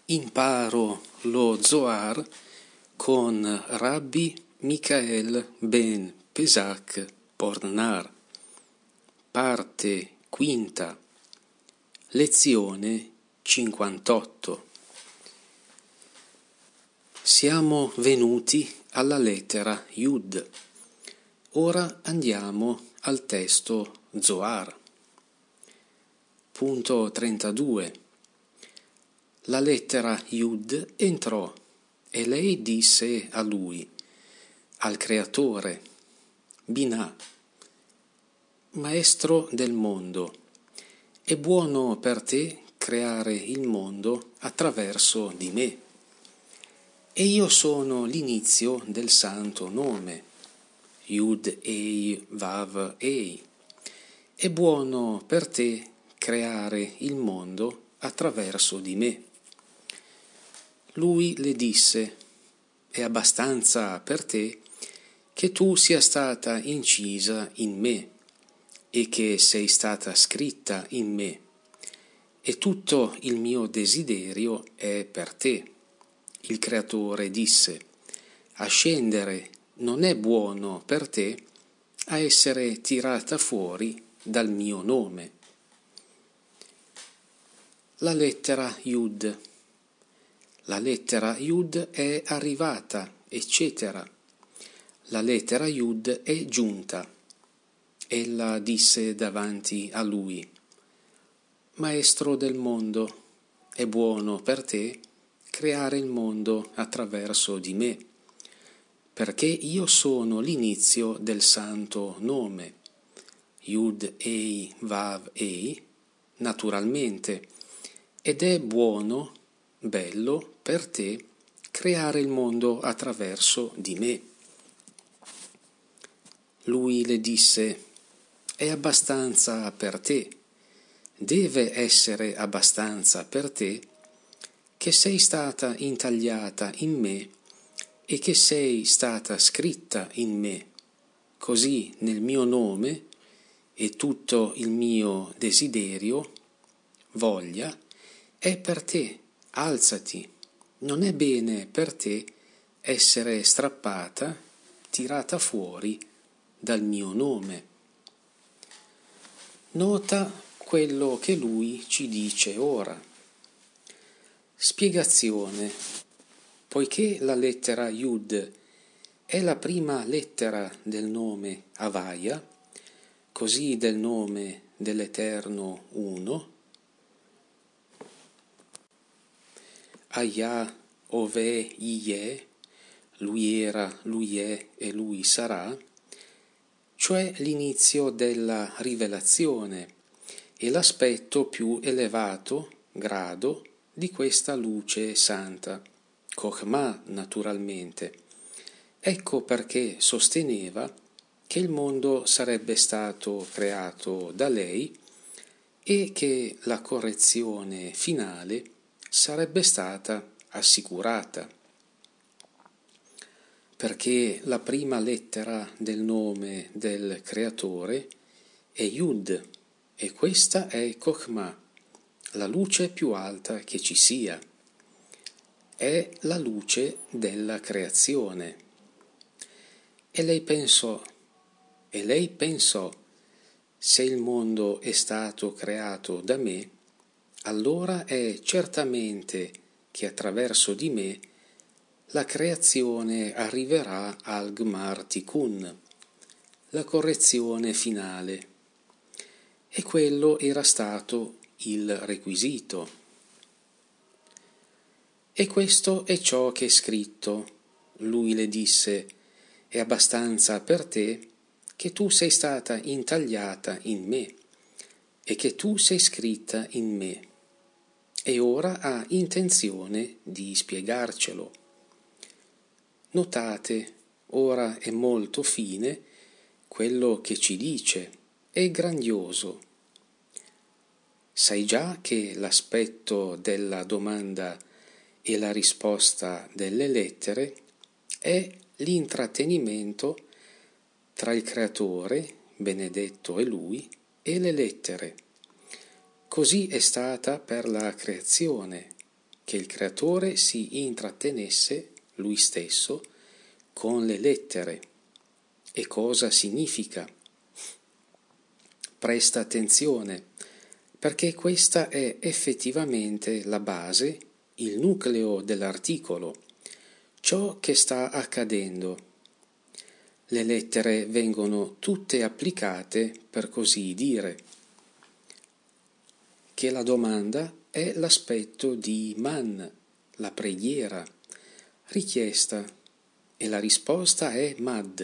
Imparo lo Zohar con Rabbi Michael ben Pesach Pornar. Parte quinta. Lezione 58. Siamo venuti alla lettera Yud. Ora andiamo al testo Zohar. Punto 32. La lettera Yud entrò e lei disse a lui, al creatore, Binah, maestro del mondo, è buono per te creare il mondo attraverso di me. E io sono l'inizio del santo nome, Yud Ei Vav Ei. È buono per te creare il mondo attraverso di me. Lui le disse, è abbastanza per te che tu sia stata incisa in me e che sei stata scritta in me, e tutto il mio desiderio è per te. Il creatore disse, a scendere non è buono per te a essere tirata fuori dal mio nome. La lettera Yud. La lettera Yud è arrivata, eccetera. La lettera Yud è giunta. Ella disse davanti a lui, Maestro del mondo, è buono per te creare il mondo attraverso di me, perché io sono l'inizio del santo nome, Yud Ei Vav Ei, naturalmente, ed è buono, bello per te creare il mondo attraverso di me. Lui le disse, è abbastanza per te, deve essere abbastanza per te che sei stata intagliata in me e che sei stata scritta in me, così nel mio nome e tutto il mio desiderio, voglia, è per te, alzati, non è bene per te essere strappata, tirata fuori dal mio nome. Nota quello che lui ci dice ora. Spiegazione. Poiché la lettera Yud è la prima lettera del nome Havaya, così del nome dell'Eterno Uno, Hayah, Ove, Yeh, lui era, lui è e lui sarà, cioè l'inizio della rivelazione e l'aspetto più elevato grado di questa luce santa, Chokhmah naturalmente. Ecco perché sosteneva che il mondo sarebbe stato creato da lei e che la correzione finale sarebbe stata assicurata. Perché la prima lettera del nome del creatore è Yud e questa è Chokhmah, la luce più alta che ci sia. È la luce della creazione. E lei pensò, se il mondo è stato creato da me, allora è certamente che attraverso di me la creazione arriverà al Gmar Tikkun, la correzione finale. E quello era stato il requisito. E questo è ciò che è scritto. Lui le disse, è abbastanza per te che tu sei stata intagliata in me e che tu sei scritta in me. E ora ha intenzione di spiegarcelo. Notate, ora è molto fine quello che ci dice, è grandioso. Sai già che l'aspetto della domanda e la risposta delle lettere è l'intrattenimento tra il creatore, benedetto è lui, e le lettere. Così è stata per la creazione, che il creatore si intrattenesse lui stesso con le lettere. E cosa significa? Presta attenzione, perché questa è effettivamente la base, il nucleo dell'articolo, ciò che sta accadendo. Le lettere vengono tutte applicate, per così dire, che la domanda è l'aspetto di man, la preghiera, richiesta, e la risposta è mad.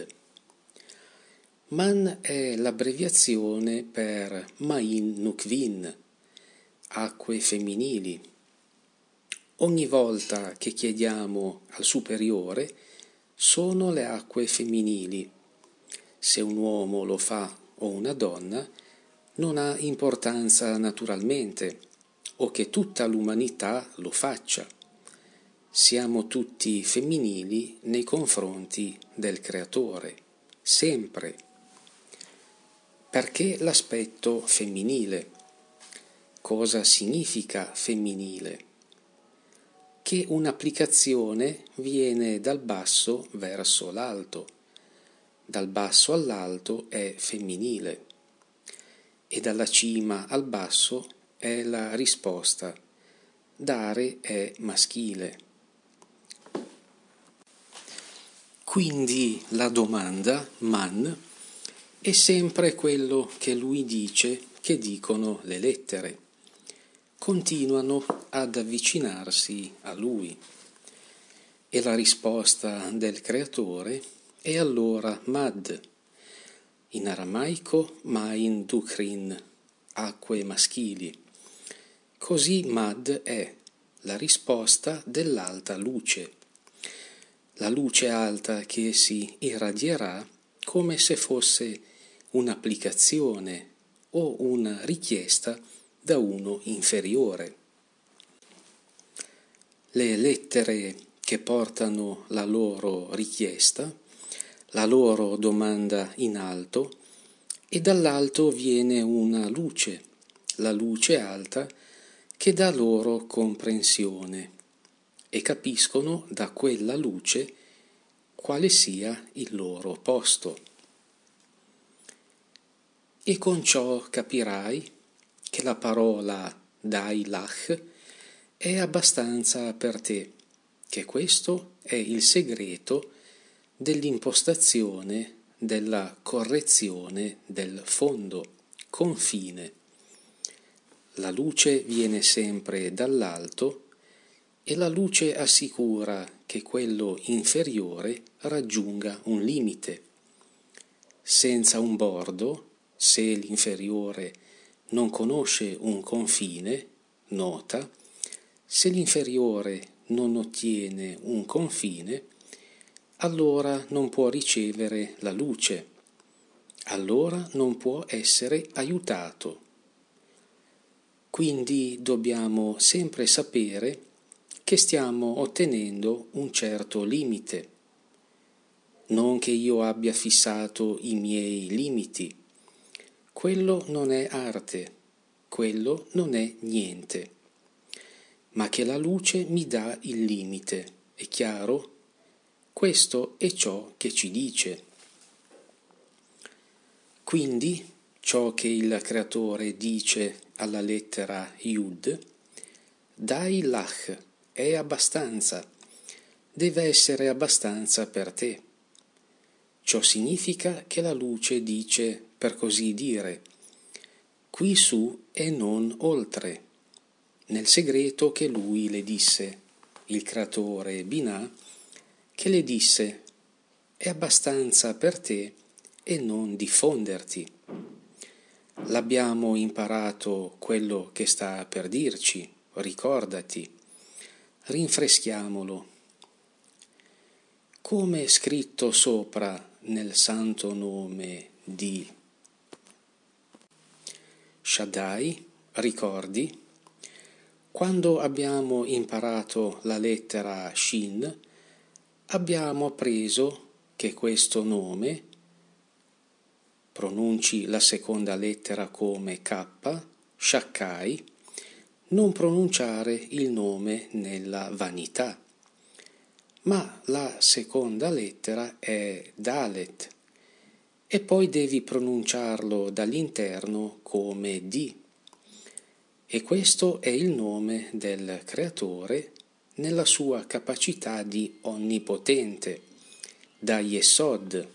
Man è l'abbreviazione per Ma'in Nukvin, acque femminili. Ogni volta che chiediamo al superiore, sono le acque femminili. Se un uomo lo fa o una donna, non ha importanza naturalmente, o che tutta l'umanità lo faccia. Siamo tutti femminili nei confronti del Creatore, sempre. Perché l'aspetto femminile? Cosa significa femminile? Che un'applicazione viene dal basso verso l'alto. Dal basso all'alto è femminile e dalla cima al basso è la risposta. Dare è maschile. Quindi la domanda, man, è sempre quello che lui dice, che dicono le lettere. Continuano ad avvicinarsi a lui. E la risposta del creatore è allora mad, in aramaico Ma'in Dukrin, acque maschili. Così mad è la risposta dell'alta luce, la luce alta che si irradierà come se fosse un'applicazione o una richiesta da uno inferiore. Le lettere che portano la loro richiesta, la loro domanda in alto, e dall'alto viene una luce, la luce alta, che dà loro comprensione, e capiscono da quella luce quale sia il loro posto. E con ciò capirai che la parola dai lach è abbastanza per te, che questo è il segreto dell'impostazione, della correzione del fondo, confine. La luce viene sempre dall'alto e la luce assicura che quello inferiore raggiunga un limite. Senza un bordo, se l'inferiore non conosce un confine, nota, se l'inferiore non ottiene un confine, allora non può ricevere la luce, allora non può essere aiutato. Quindi dobbiamo sempre sapere che stiamo ottenendo un certo limite. Non che io abbia fissato i miei limiti. Quello non è arte, quello non è niente. Ma che la luce mi dà il limite, è chiaro? Questo è ciò che ci dice. Quindi, ciò che il creatore dice alla lettera Yud, dai lach, è abbastanza, deve essere abbastanza per te. Ciò significa che la luce dice, per così dire, qui su e non oltre, nel segreto che lui le disse, il creatore Binah, che le disse, è abbastanza per te e non diffonderti. L'abbiamo imparato quello che sta per dirci, ricordati, rinfreschiamolo. Come è scritto sopra nel santo nome di Shaddai, ricordi? Quando abbiamo imparato la lettera Shin, abbiamo appreso che questo nome, pronunci la seconda lettera come K, Shakkai, non pronunciare il nome nella vanità. Ma la seconda lettera è Dalet e poi devi pronunciarlo dall'interno come D. E questo è il nome del Creatore nella sua capacità di onnipotente, da Yesod.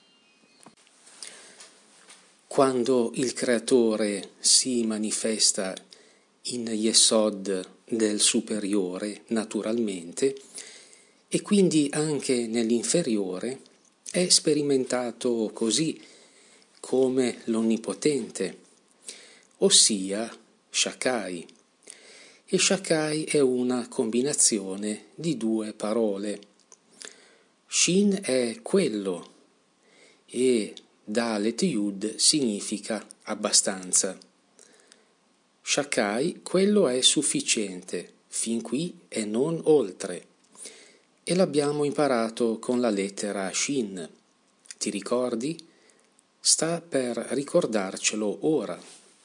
Quando il Creatore si manifesta in Yesod del superiore, naturalmente, e quindi anche nell'inferiore, è sperimentato così come l'onnipotente, ossia Shakai. E Shakai è una combinazione di due parole. Shin è quello e Dalet Yud significa abbastanza. Shakai, quello è sufficiente, fin qui e non oltre. E l'abbiamo imparato con la lettera Shin. Ti ricordi? Sta per ricordarcelo ora.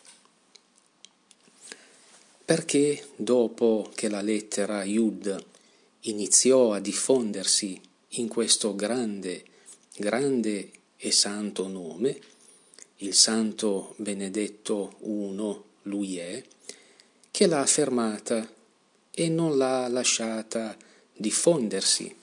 Perché dopo che la lettera Yud iniziò a diffondersi in questo grande e santo nome, il Santo Benedetto Uno, Lui è, che l'ha fermata e non l'ha lasciata diffondersi.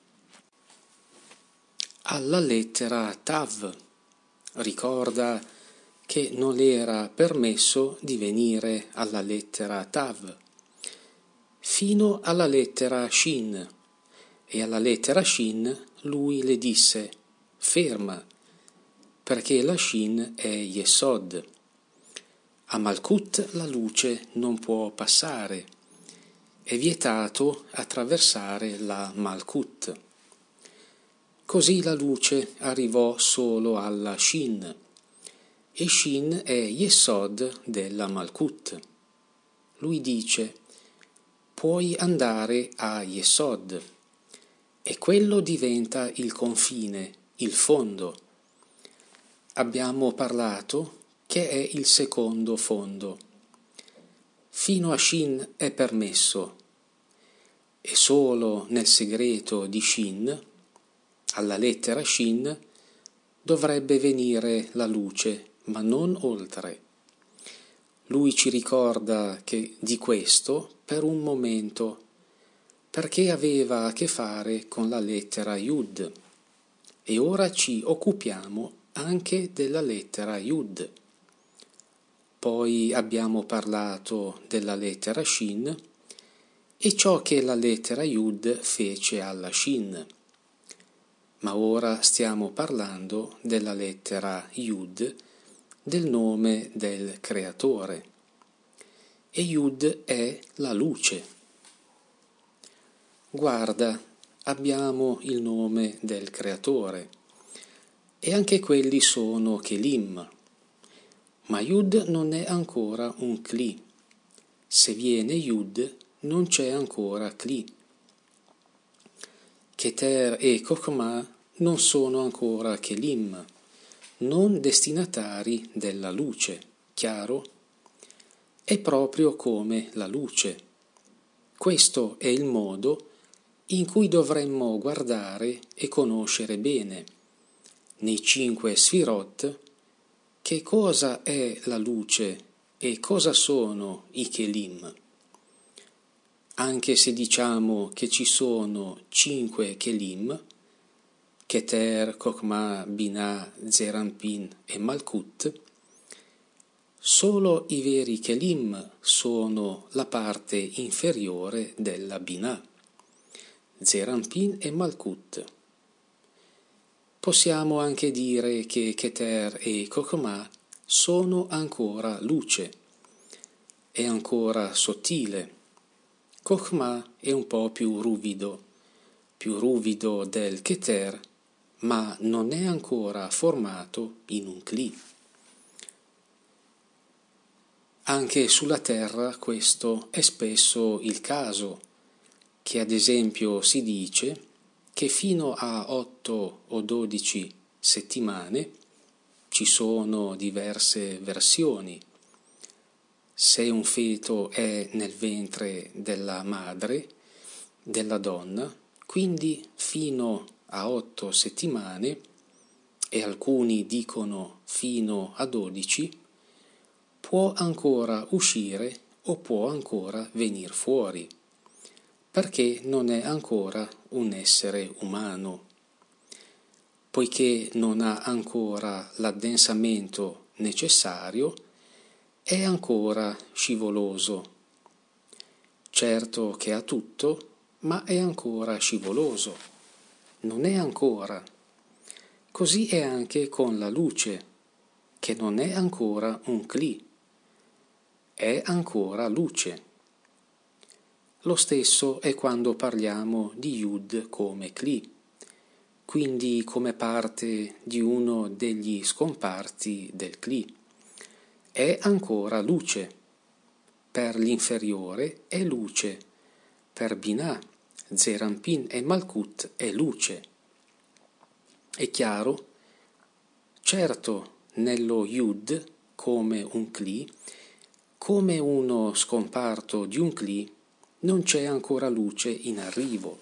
Alla lettera Tav, ricorda che non le era permesso di venire alla lettera Tav, fino alla lettera Shin, e alla lettera Shin lui le disse: ferma, perché la Shin è Yesod. A Malkut la luce non può passare, è vietato attraversare la Malkut. Così la luce arrivò solo alla Shin, e Shin è Yesod della Malkut. Lui dice: puoi andare a Yesod, e quello diventa il confine, il fondo. Abbiamo parlato che è il secondo fondo. Fino a Shin è permesso, e solo nel segreto di Shin, alla lettera Shin, dovrebbe venire la luce, ma non oltre. Lui ci ricorda che di questo per un momento, perché aveva a che fare con la lettera Yud, e ora ci occupiamo anche della lettera Yud. Poi abbiamo parlato della lettera Shin e ciò che la lettera Yud fece alla Shin. Ma ora stiamo parlando della lettera Yud, del nome del Creatore. E Yud è la luce. Guarda, abbiamo il nome del Creatore, e anche quelli sono Kelim. Ma Yud non è ancora un Kli. Se viene Yud, non c'è ancora Kli. Keter e Chokhmah non sono ancora Kelim, non destinatari della luce, chiaro? È proprio come la luce. Questo è il modo in cui dovremmo guardare e conoscere bene, nei 5 Sfirot, che cosa è la luce e cosa sono i Kelim. Anche se diciamo che ci sono 5 Kelim, Keter, Chokhmah, Binah, Zeir Anpin e Malkut, solo i veri Kelim sono la parte inferiore della Binah, Zeir Anpin e Malkut. Possiamo anche dire che Keter e Chokhmah sono ancora luce, è ancora sottile. Chokhmah è un po' più ruvido del Keter, ma non è ancora formato in un Kli. Anche sulla terra questo è spesso il caso, che ad esempio si dice che fino a 8 o 12 settimane, ci sono diverse versioni, se un feto è nel ventre della madre, della donna, quindi fino a 8 settimane, e alcuni dicono fino a 12, può ancora uscire o può ancora venir fuori, perché non è ancora un essere umano, poiché non ha ancora l'addensamento necessario, è ancora scivoloso. Certo che ha tutto, ma è ancora scivoloso, non è ancora. Così è anche con la luce, che non è ancora un cli, è ancora luce. Lo stesso è quando parliamo di Yud come cli, quindi come parte di uno degli scomparti del cli. È ancora luce. Per l'inferiore è luce, per Binah, Zerampin e Malkut è luce. È chiaro? Certo, nello Yud, come un Kli, come uno scomparto di un Kli, non c'è ancora luce in arrivo.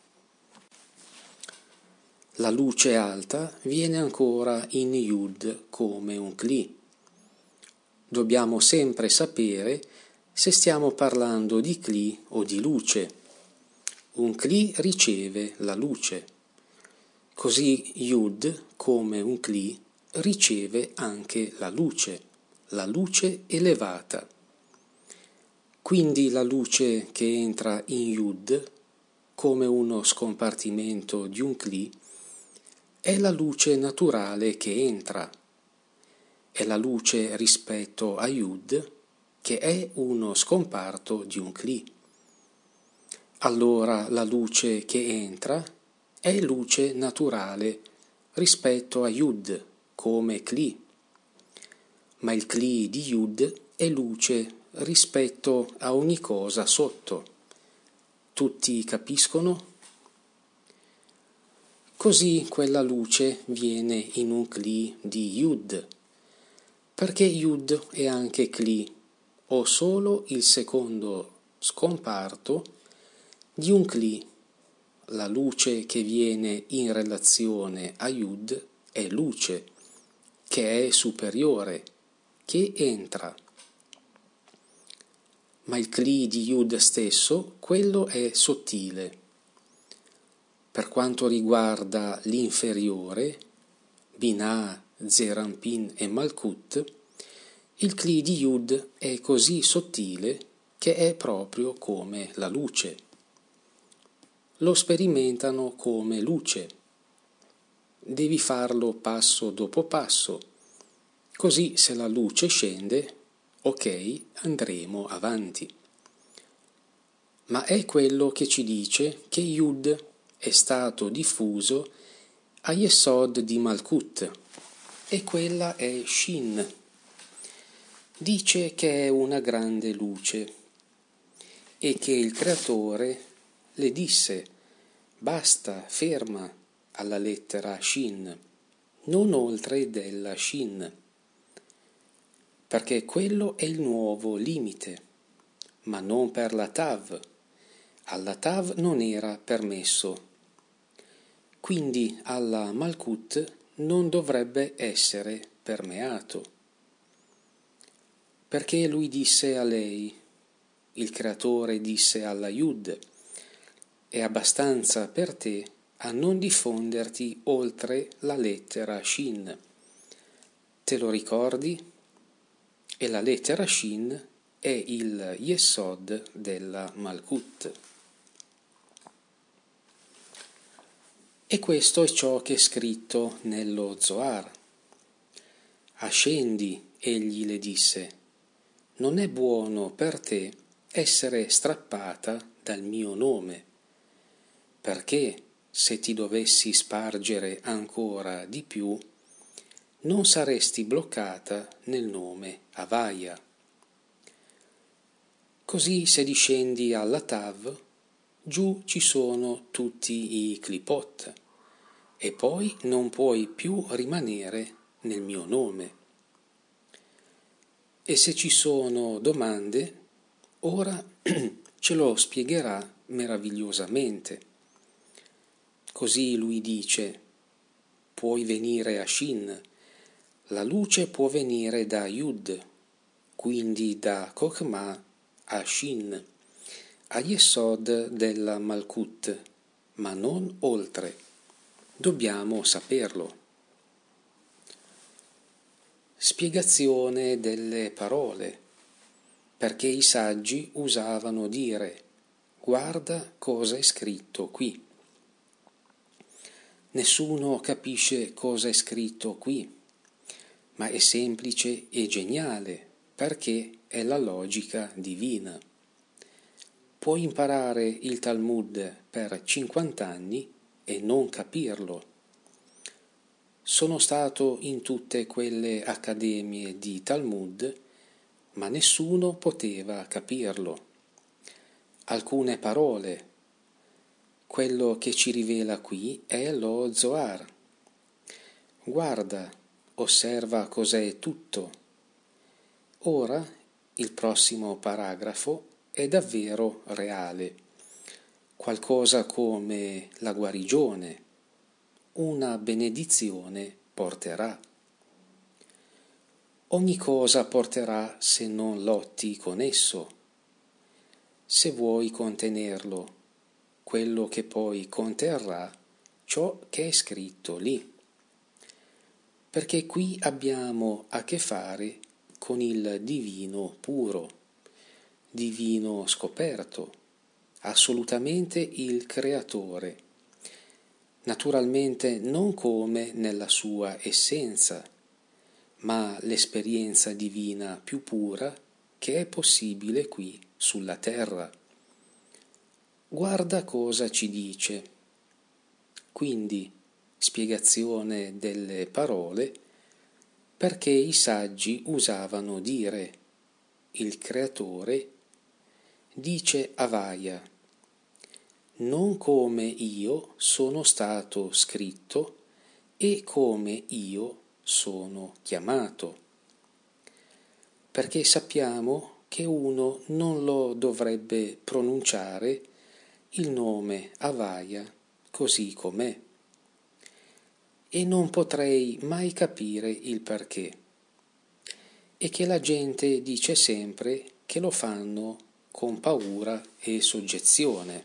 La luce alta viene ancora in Yud come un Kli. Dobbiamo sempre sapere se stiamo parlando di Kli o di luce. Un Kli riceve la luce. Così Yud, come un Kli, riceve anche la luce elevata. Quindi la luce che entra in Yud, come uno scompartimento di un Kli, è la luce naturale che entra. È la luce rispetto a Yud, che è uno scomparto di un Kli. Allora la luce che entra è luce naturale rispetto a Yud come Kli, ma il Kli di Yud è luce rispetto a ogni cosa sotto. Tutti capiscono? Così quella luce viene in un Kli di Yud, perché Yud è anche Kli, o solo il secondo scomparto di un Kli. La luce che viene in relazione a Yud è luce, che è superiore, che entra. Ma il Kli di Yud stesso, quello è sottile. Per quanto riguarda l'inferiore, Binah, Zerampin e Malkut, il Kli di Yud è così sottile che è proprio come la luce. Lo sperimentano come luce. Devi farlo passo dopo passo, così se la luce scende, ok, andremo avanti. Ma è quello che ci dice che Yud è stato diffuso a Yesod di Malkut, e quella è Shin. Dice che è una grande luce e che il Creatore le disse: basta, ferma alla lettera Shin, non oltre della Shin, perché quello è il nuovo limite, ma non per la Tav. Alla Tav non era permesso. Quindi alla Malkut non dovrebbe essere permeato. Perché lui disse a lei, il Creatore disse alla Yud: è abbastanza per te a non diffonderti oltre la lettera Shin. Te lo ricordi? E la lettera Shin è il Yesod della Malkut. E questo è ciò che è scritto nello Zohar. Ascendi, egli le disse, non è buono per te essere strappata dal mio nome, perché se ti dovessi spargere ancora di più, non saresti bloccata nel nome Havaya. Così se discendi alla Tav, giù ci sono tutti i clipot, e poi non puoi più rimanere nel mio nome. E se ci sono domande, ora ce lo spiegherà meravigliosamente. Così lui dice: puoi venire a Shin, la luce può venire da Yud, quindi da Chokhmah a Shin, a Yesod della Malkut, ma non oltre. Dobbiamo saperlo. Spiegazione delle parole, perché i saggi usavano dire: guarda cosa è scritto qui. Nessuno capisce cosa è scritto qui, ma è semplice e geniale, perché è la logica divina. Puoi imparare il Talmud per 50 anni e non capirlo. Sono stato in tutte quelle accademie di Talmud, ma nessuno poteva capirlo. Alcune parole. Quello che ci rivela qui è lo Zohar. Guarda, osserva cos'è tutto. Ora, il prossimo paragrafo è davvero reale. Qualcosa come la guarigione, una benedizione porterà. Ogni cosa porterà se non lotti con esso. Se vuoi contenerlo, quello che poi conterrà ciò che è scritto lì. Perché qui abbiamo a che fare con il divino puro, divino scoperto, assolutamente il creatore, naturalmente non come nella sua essenza, ma l'esperienza divina più pura che è possibile qui sulla terra. Guarda cosa ci dice. Quindi, spiegazione delle parole, perché i saggi usavano dire: il creatore dice Havaya, non come io sono stato scritto e come io sono chiamato, perché sappiamo che uno non lo dovrebbe pronunciare il nome Havaya così com'è, e non potrei mai capire il perché, e che la gente dice sempre che lo fanno con paura e soggezione.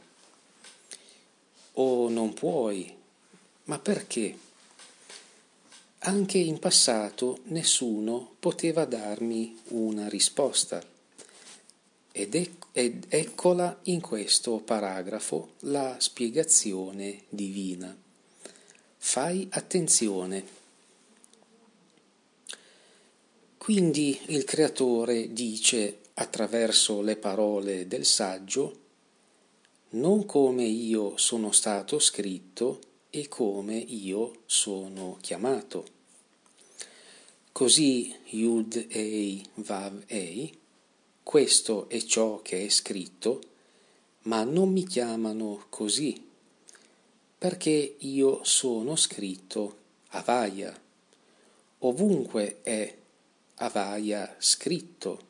O non puoi, ma perché? Anche in passato nessuno poteva darmi una risposta. Ed eccola in questo paragrafo la spiegazione divina. Fai attenzione. Quindi il creatore dice attraverso le parole del saggio: non come io sono stato scritto e come io sono chiamato. Così Yud Ei Vav Ei, questo è ciò che è scritto, ma non mi chiamano così, perché io sono scritto Havaya. Ovunque è Havaya scritto.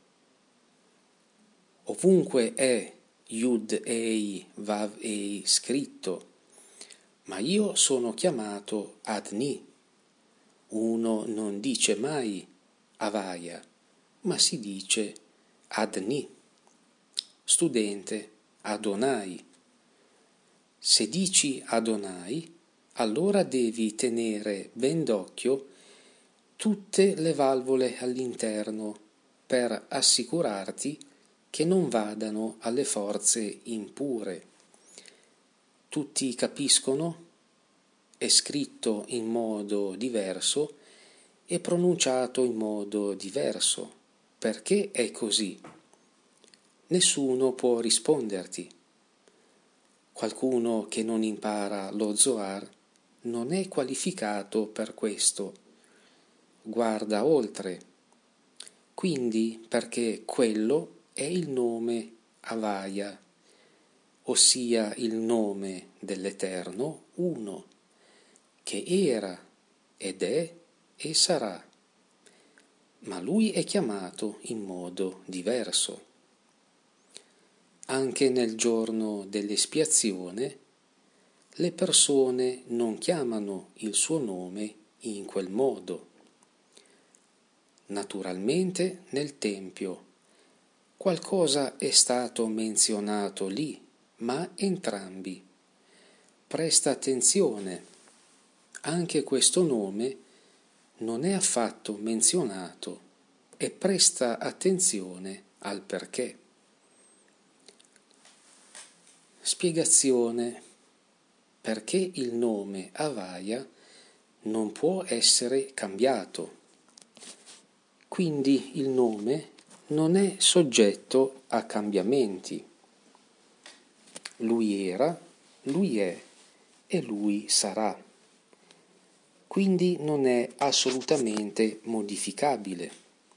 Ovunque è Yud Ei Vav Ei scritto, ma io sono chiamato Adni. Uno non dice mai Havaya, ma si dice Adni. Studente, Adonai. Se dici Adonai, allora devi tenere ben d'occhio tutte le valvole all'interno per assicurarti che non vadano alle forze impure. Tutti capiscono? È scritto in modo diverso e pronunciato in modo diverso. Perché è così? Nessuno può risponderti. Qualcuno che non impara lo Zohar non è qualificato per questo. Guarda oltre. Quindi perché quello è il nome Havaya, ossia il nome dell'Eterno Uno, che era ed è e sarà. ma lui è chiamato in modo diverso. Anche nel giorno dell'espiazione le persone non chiamano il suo nome in quel modo. Naturalmente nel Tempio qualcosa è stato menzionato lì, ma entrambi. Presta attenzione, anche questo nome non è affatto menzionato e presta attenzione al perché. Spiegazione: perché il nome Avaya non può essere cambiato. Quindi il nome non è soggetto a cambiamenti. Lui era, lui è e lui sarà. Quindi non è assolutamente modificabile.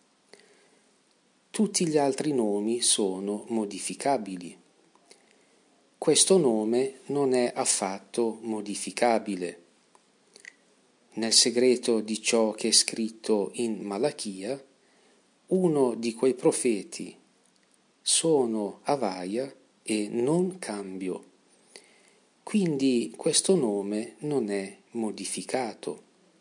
Tutti gli altri nomi sono modificabili. Questo nome non è affatto modificabile. Nel segreto di ciò che è scritto in Malachia, uno di quei profeti: sono Avaya e non cambio. Quindi questo nome non è modificato.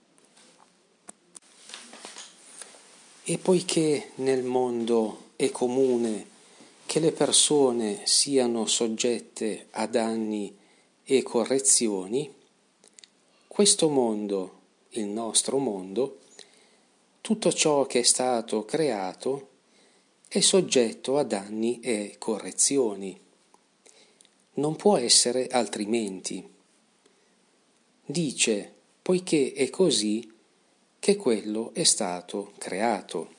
E poiché nel mondo è comune che le persone siano soggette a danni e correzioni, questo mondo, il nostro mondo, tutto ciò che è stato creato è soggetto a danni e correzioni. Non può essere altrimenti. Dice, poiché è così, che quello è stato creato.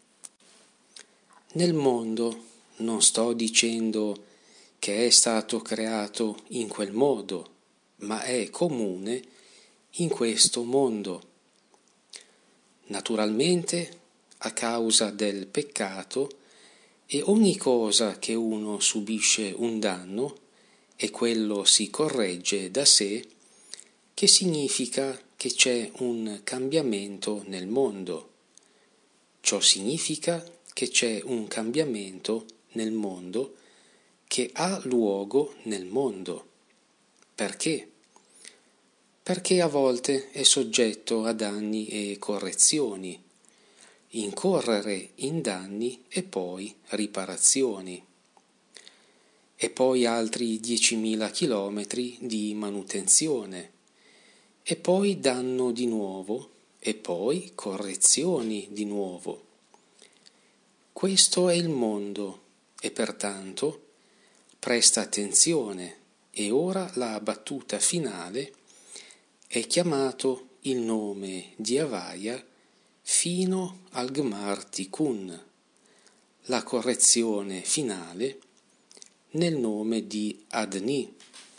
Nel mondo non sto dicendo che è stato creato in quel modo, ma è comune in questo mondo. Naturalmente, a causa del peccato, e ogni cosa che uno subisce un danno e quello si corregge da sé, che significa che c'è un cambiamento nel mondo. Ciò significa che c'è un cambiamento nel mondo che ha luogo nel mondo. Perché? Perché a volte è soggetto a danni e correzioni, incorrere in danni e poi riparazioni, e poi altri 10.000 chilometri di manutenzione, e poi danno di nuovo, e poi correzioni di nuovo. Questo è il mondo e pertanto presta attenzione, e ora la battuta finale è chiamato il nome di Avaya fino al Gmar Tikkun, la correzione finale nel nome di Adni.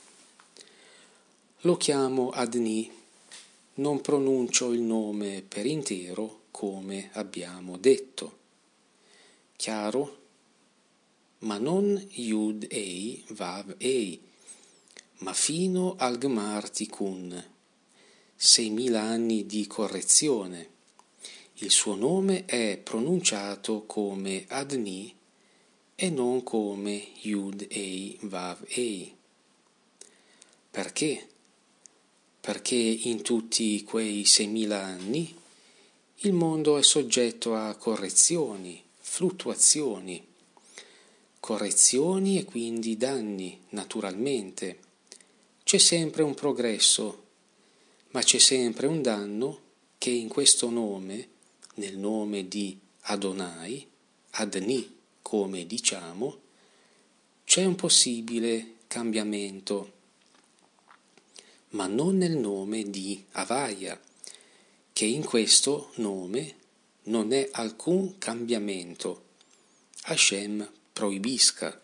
Lo chiamo Adni, non pronuncio il nome per intero come abbiamo detto. Chiaro? Ma non Yud Ei Vav Ei, ma fino al Gmar Tikkun, 6.000 anni di correzione. Il suo nome è pronunciato come Adni e non come Yud Ei Vav Ei. Perché? Perché in tutti quei 6.000 anni il mondo è soggetto a correzioni, fluttuazioni, correzioni e quindi danni, naturalmente. C'è sempre un progresso, ma c'è sempre un danno che in questo nome, nel nome di Adonai, Adni, come diciamo, c'è un possibile cambiamento, ma non nel nome di Avaya, che in questo nome non è alcun cambiamento. Hashem proibisca.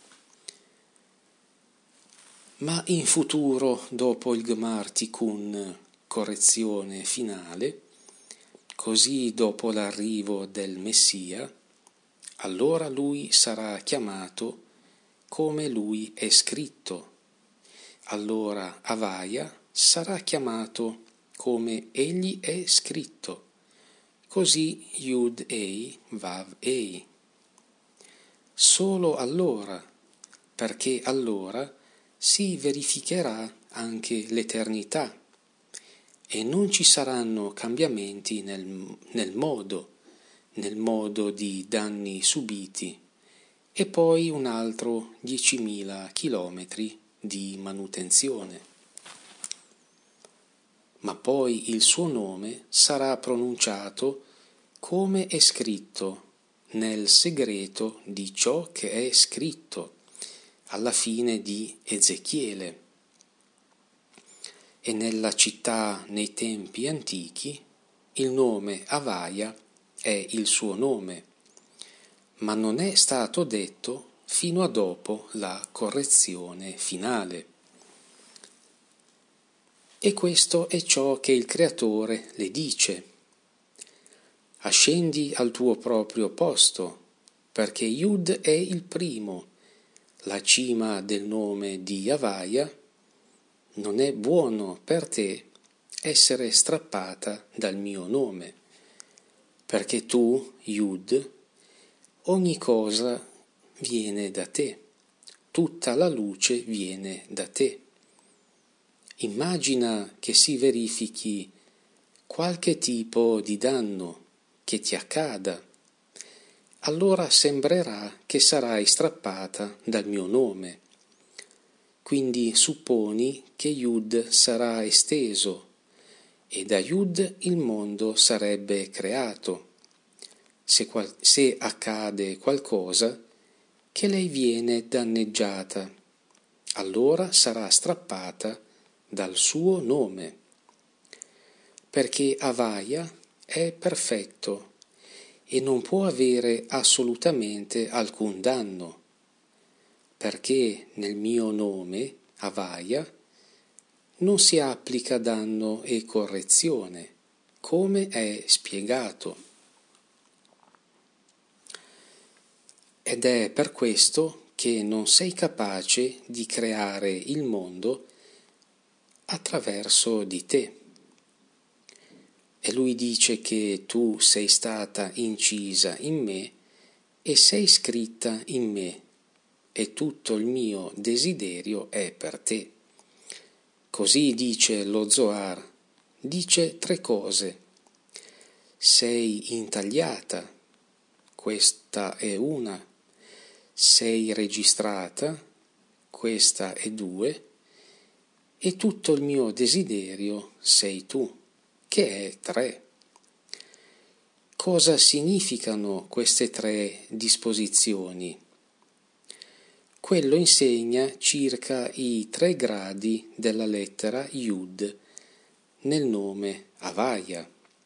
Ma in futuro, dopo il Gmar Tikkun, correzione finale, così dopo l'arrivo del Messia, allora lui sarà chiamato come lui è scritto. Allora Avaya sarà chiamato come egli è scritto, così Yud Ei Vav Ei. Solo allora, perché allora si verificherà anche l'eternità e non ci saranno cambiamenti nel modo di danni subiti, e poi un altro 10.000 chilometri di manutenzione. Ma poi il suo nome sarà pronunciato come è scritto nel segreto di ciò che è scritto alla fine di Ezechiele. E nella città nei tempi antichi il nome Avaia è il suo nome, ma non è stato detto fino a dopo la correzione finale. E questo è ciò che il Creatore le dice: ascendi al tuo proprio posto, perché Yud è il primo, la cima del nome di Avaia. Non è buono per te essere strappata dal mio nome, perché tu, Yud, ogni cosa viene da te, tutta la luce viene da te. Immagina che si verifichi qualche tipo di danno che ti accada, allora sembrerà che sarai strappata dal mio nome. Quindi supponi che Yud sarà esteso e da Yud il mondo sarebbe creato. Se accade qualcosa, che lei viene danneggiata, allora sarà strappata dal suo nome, perché Avaia è perfetto e non può avere assolutamente alcun danno, perché nel mio nome, Avaia, non si applica danno e correzione, come è spiegato. Ed è per questo che non sei capace di creare il mondo attraverso di te. E lui dice che tu sei stata incisa in me e sei scritta in me, e tutto il mio desiderio è per te. Così dice lo Zohar, dice 3 cose. Sei intagliata, questa è una. Sei registrata, questa è 2. E tutto il mio desiderio sei tu, che è 3. Cosa significano queste 3 disposizioni? Quello insegna circa i 3 gradi della lettera Yud nel nome Avaia.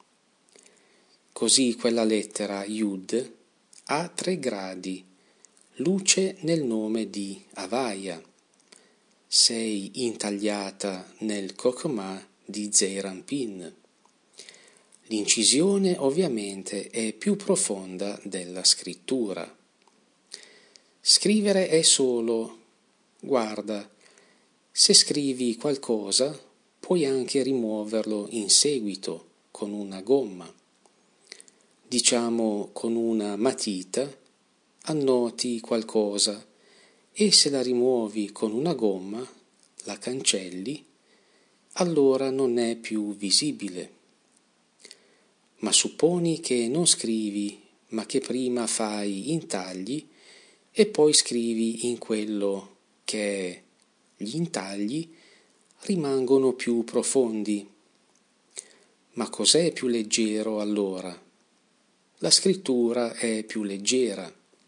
Così quella lettera Yud ha 3 gradi, luce nel nome di Avaia. Sei intagliata nel Kokma di Zeir Anpin. L'incisione ovviamente è più profonda della scrittura. Scrivere è solo, guarda, se scrivi qualcosa puoi anche rimuoverlo in seguito con una gomma. Diciamo con una matita annoti qualcosa e se la rimuovi con una gomma, la cancelli, allora non è più visibile. Ma supponi che non scrivi, ma che prima fai intagli e poi scrivi in quello che gli intagli rimangono più profondi. Ma cos'è più leggero allora? La scrittura è più leggera.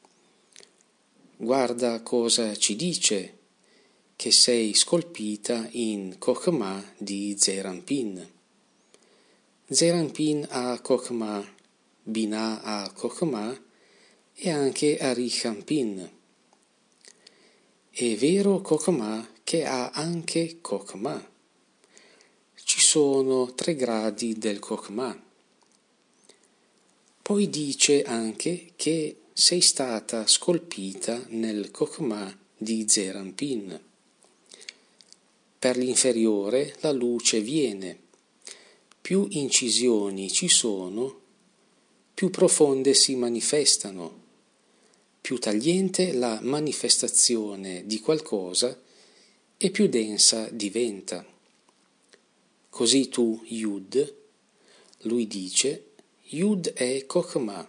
Guarda cosa ci dice, che sei scolpita in Kokma di Zeir Anpin. Zeir Anpin ha Kokma, Binah ha Kokma e anche Arich Anpin. È vero Kokma che ha anche Kokma. Ci sono 3 gradi del Kokma. Poi dice anche che sei stata scolpita nel Kokma di Zeir Anpin. Per l'inferiore la luce viene. Più incisioni ci sono, più profonde si manifestano, più tagliente la manifestazione di qualcosa e più densa diventa. Così tu, Yud, lui dice, Yud è Chokhmah.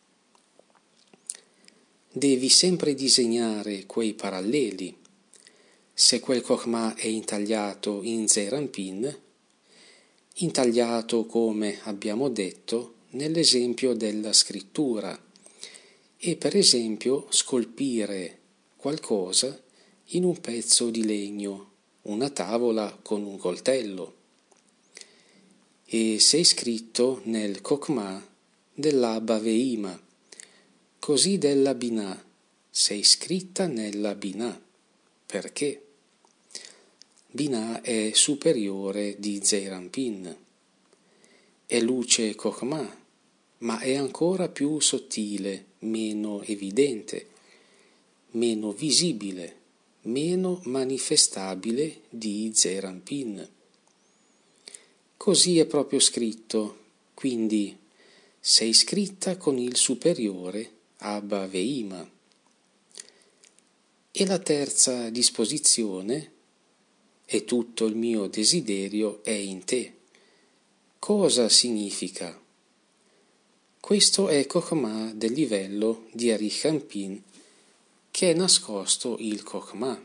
Devi sempre disegnare quei paralleli. Se quel Chokhmah è intagliato in Zeir Anpin, intagliato, come abbiamo detto, nell'esempio della scrittura, e per esempio scolpire qualcosa in un pezzo di legno, una tavola con un coltello. E sei scritto nel Chokhmah dell'Abba Veima, così della Binah, sei scritta nella Binah. Perché? Binah è superiore di Zeir Anpin, è luce Chokhmah, ma è ancora più sottile, meno evidente, meno visibile, meno manifestabile di Zeir Anpin. Così è proprio scritto, quindi sei scritta con il superiore Abba Veima. E la terza disposizione, e tutto il mio desiderio è in te. Cosa significa? Questo è Chokhmah del livello di Arich Anpin, che è nascosto il Chokhmah.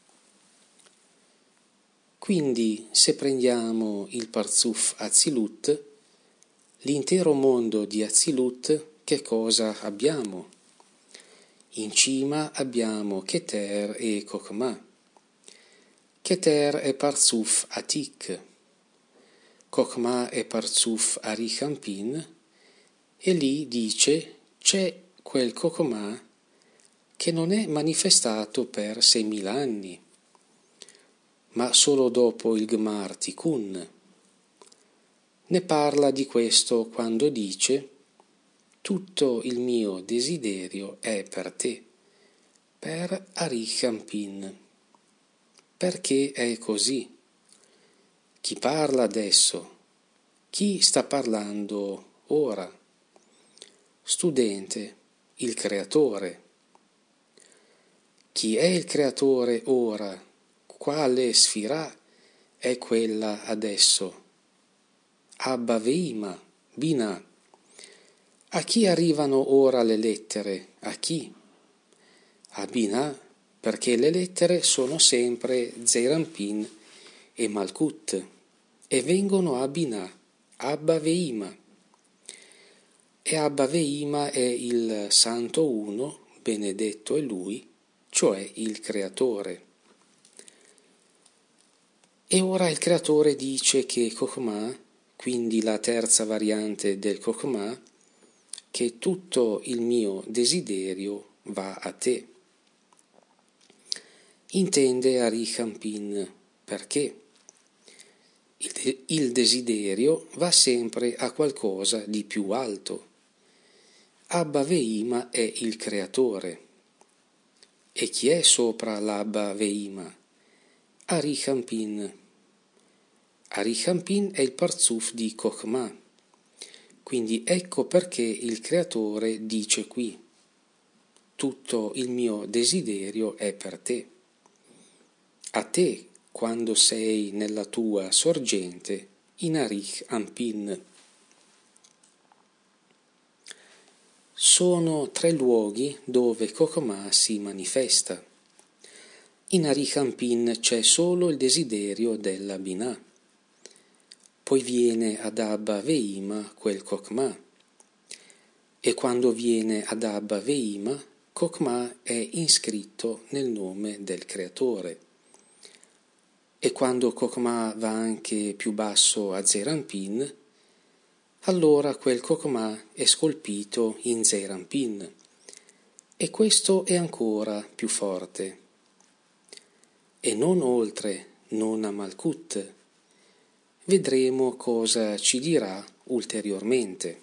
Quindi, se prendiamo il Parzuf Atzilut, l'intero mondo di Atzilut, che cosa abbiamo? In cima abbiamo Keter e Chokhmah. Keter è Parzuf Atik, Chokhmah è Parzuf Arich Anpin, e lì dice c'è quel Chokhmah che non è manifestato per 6.000 anni, ma solo dopo il Gmar Tikkun. Ne parla di questo quando dice tutto il mio desiderio è per te, per Arich Anpin. Perché è così? Chi parla adesso? Chi sta parlando ora? Studente, il creatore. Chi è il creatore ora? Quale sfirah è quella adesso? Abba Veima, Binah. A chi arrivano ora le lettere? A chi? A Binah, perché le lettere sono sempre Zeir Anpin e Malkut e vengono a Binah, Abba Veima. E Abba Veima è il Santo Uno, benedetto è Lui, cioè il Creatore. E ora il Creatore dice che Chokhmah, quindi la terza variante del Chokhmah, che tutto il mio desiderio va a te. Intende Arich Anpin, perché il desiderio va sempre a qualcosa di più alto. Abba Veima è il creatore. E chi è sopra l'Abba Veima? Arich Anpin. Arich Anpin è il Parzuf di Chokhmah. Quindi ecco perché il creatore dice qui: tutto il mio desiderio è per te. A te quando sei nella tua sorgente in Arich Anpin. Sono 3 luoghi dove Chokhmah si manifesta. In Arich Anpin c'è solo il desiderio della Binah. Poi viene ad Abba Veima quel Chokhmah. E quando viene ad Abba Veima, Chokhmah è iscritto nel nome del Creatore. E quando Chokhmah va anche più basso a Zeir Anpin, allora quel Chokhmah è scolpito in Zeir Anpin, e questo è ancora più forte. E non oltre, non a Malkut. Vedremo cosa ci dirà ulteriormente.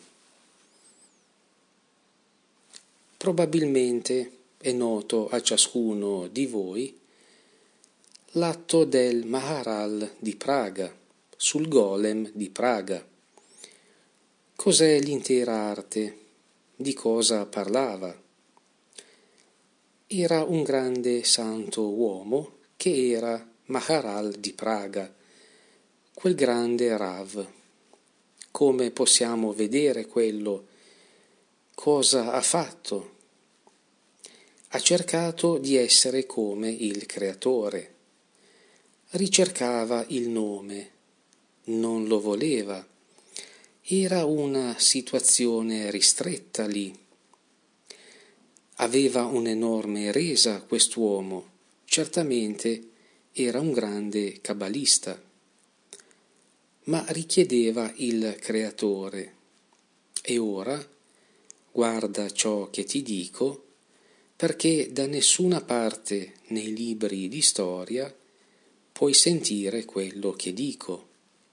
Probabilmente è noto a ciascuno di voi l'atto del Maharal di Praga, sul golem di Praga. Cos'è l'intera arte? di cosa parlava. Era un grande santo uomo che era Maharal di Praga, quel grande Rav. Come possiamo vedere quello? Cosa ha fatto? Ha cercato di essere come il creatore. Ricercava il nome, non lo voleva. Era una situazione ristretta lì. Aveva un'enorme resa quest'uomo, certamente era un grande cabalista, ma richiedeva il creatore. E ora, guarda ciò che ti dico, perché da nessuna parte nei libri di storia puoi sentire quello che dico.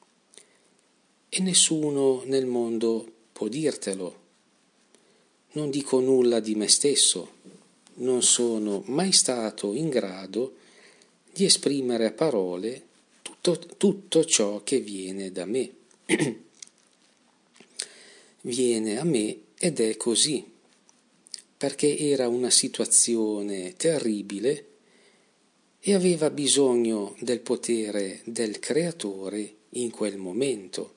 E nessuno nel mondo può dirtelo. Non dico nulla di me stesso, non sono mai stato in grado di esprimere a parole tutto ciò che viene da me. Viene a me ed è così, perché era una situazione terribile e aveva bisogno del potere del creatore in quel momento.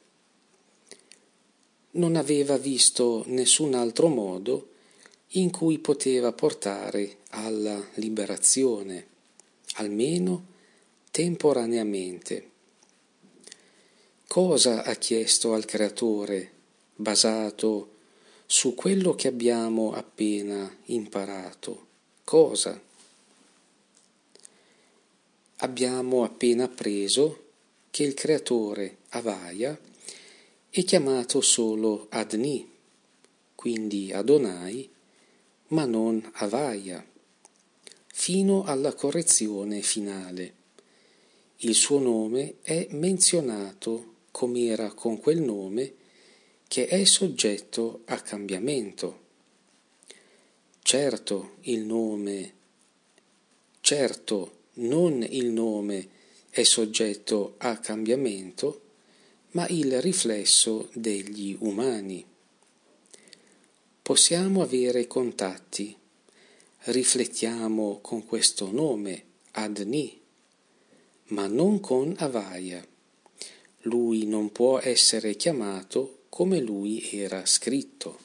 Non aveva visto nessun altro modo in cui poteva portare alla liberazione, almeno temporaneamente. Cosa ha chiesto al creatore, basato su quello che abbiamo appena imparato? Cosa? Abbiamo appena appreso che il creatore Avaya è chiamato solo Adni, quindi Adonai, ma non Avaya, fino alla correzione finale. Il suo nome è menzionato come era con quel nome che è soggetto a cambiamento. Certo, non il nome è soggetto a cambiamento, ma il riflesso degli umani. Possiamo avere contatti, riflettiamo con questo nome, Adni, ma non con Avaya. Lui non può essere chiamato come lui era scritto.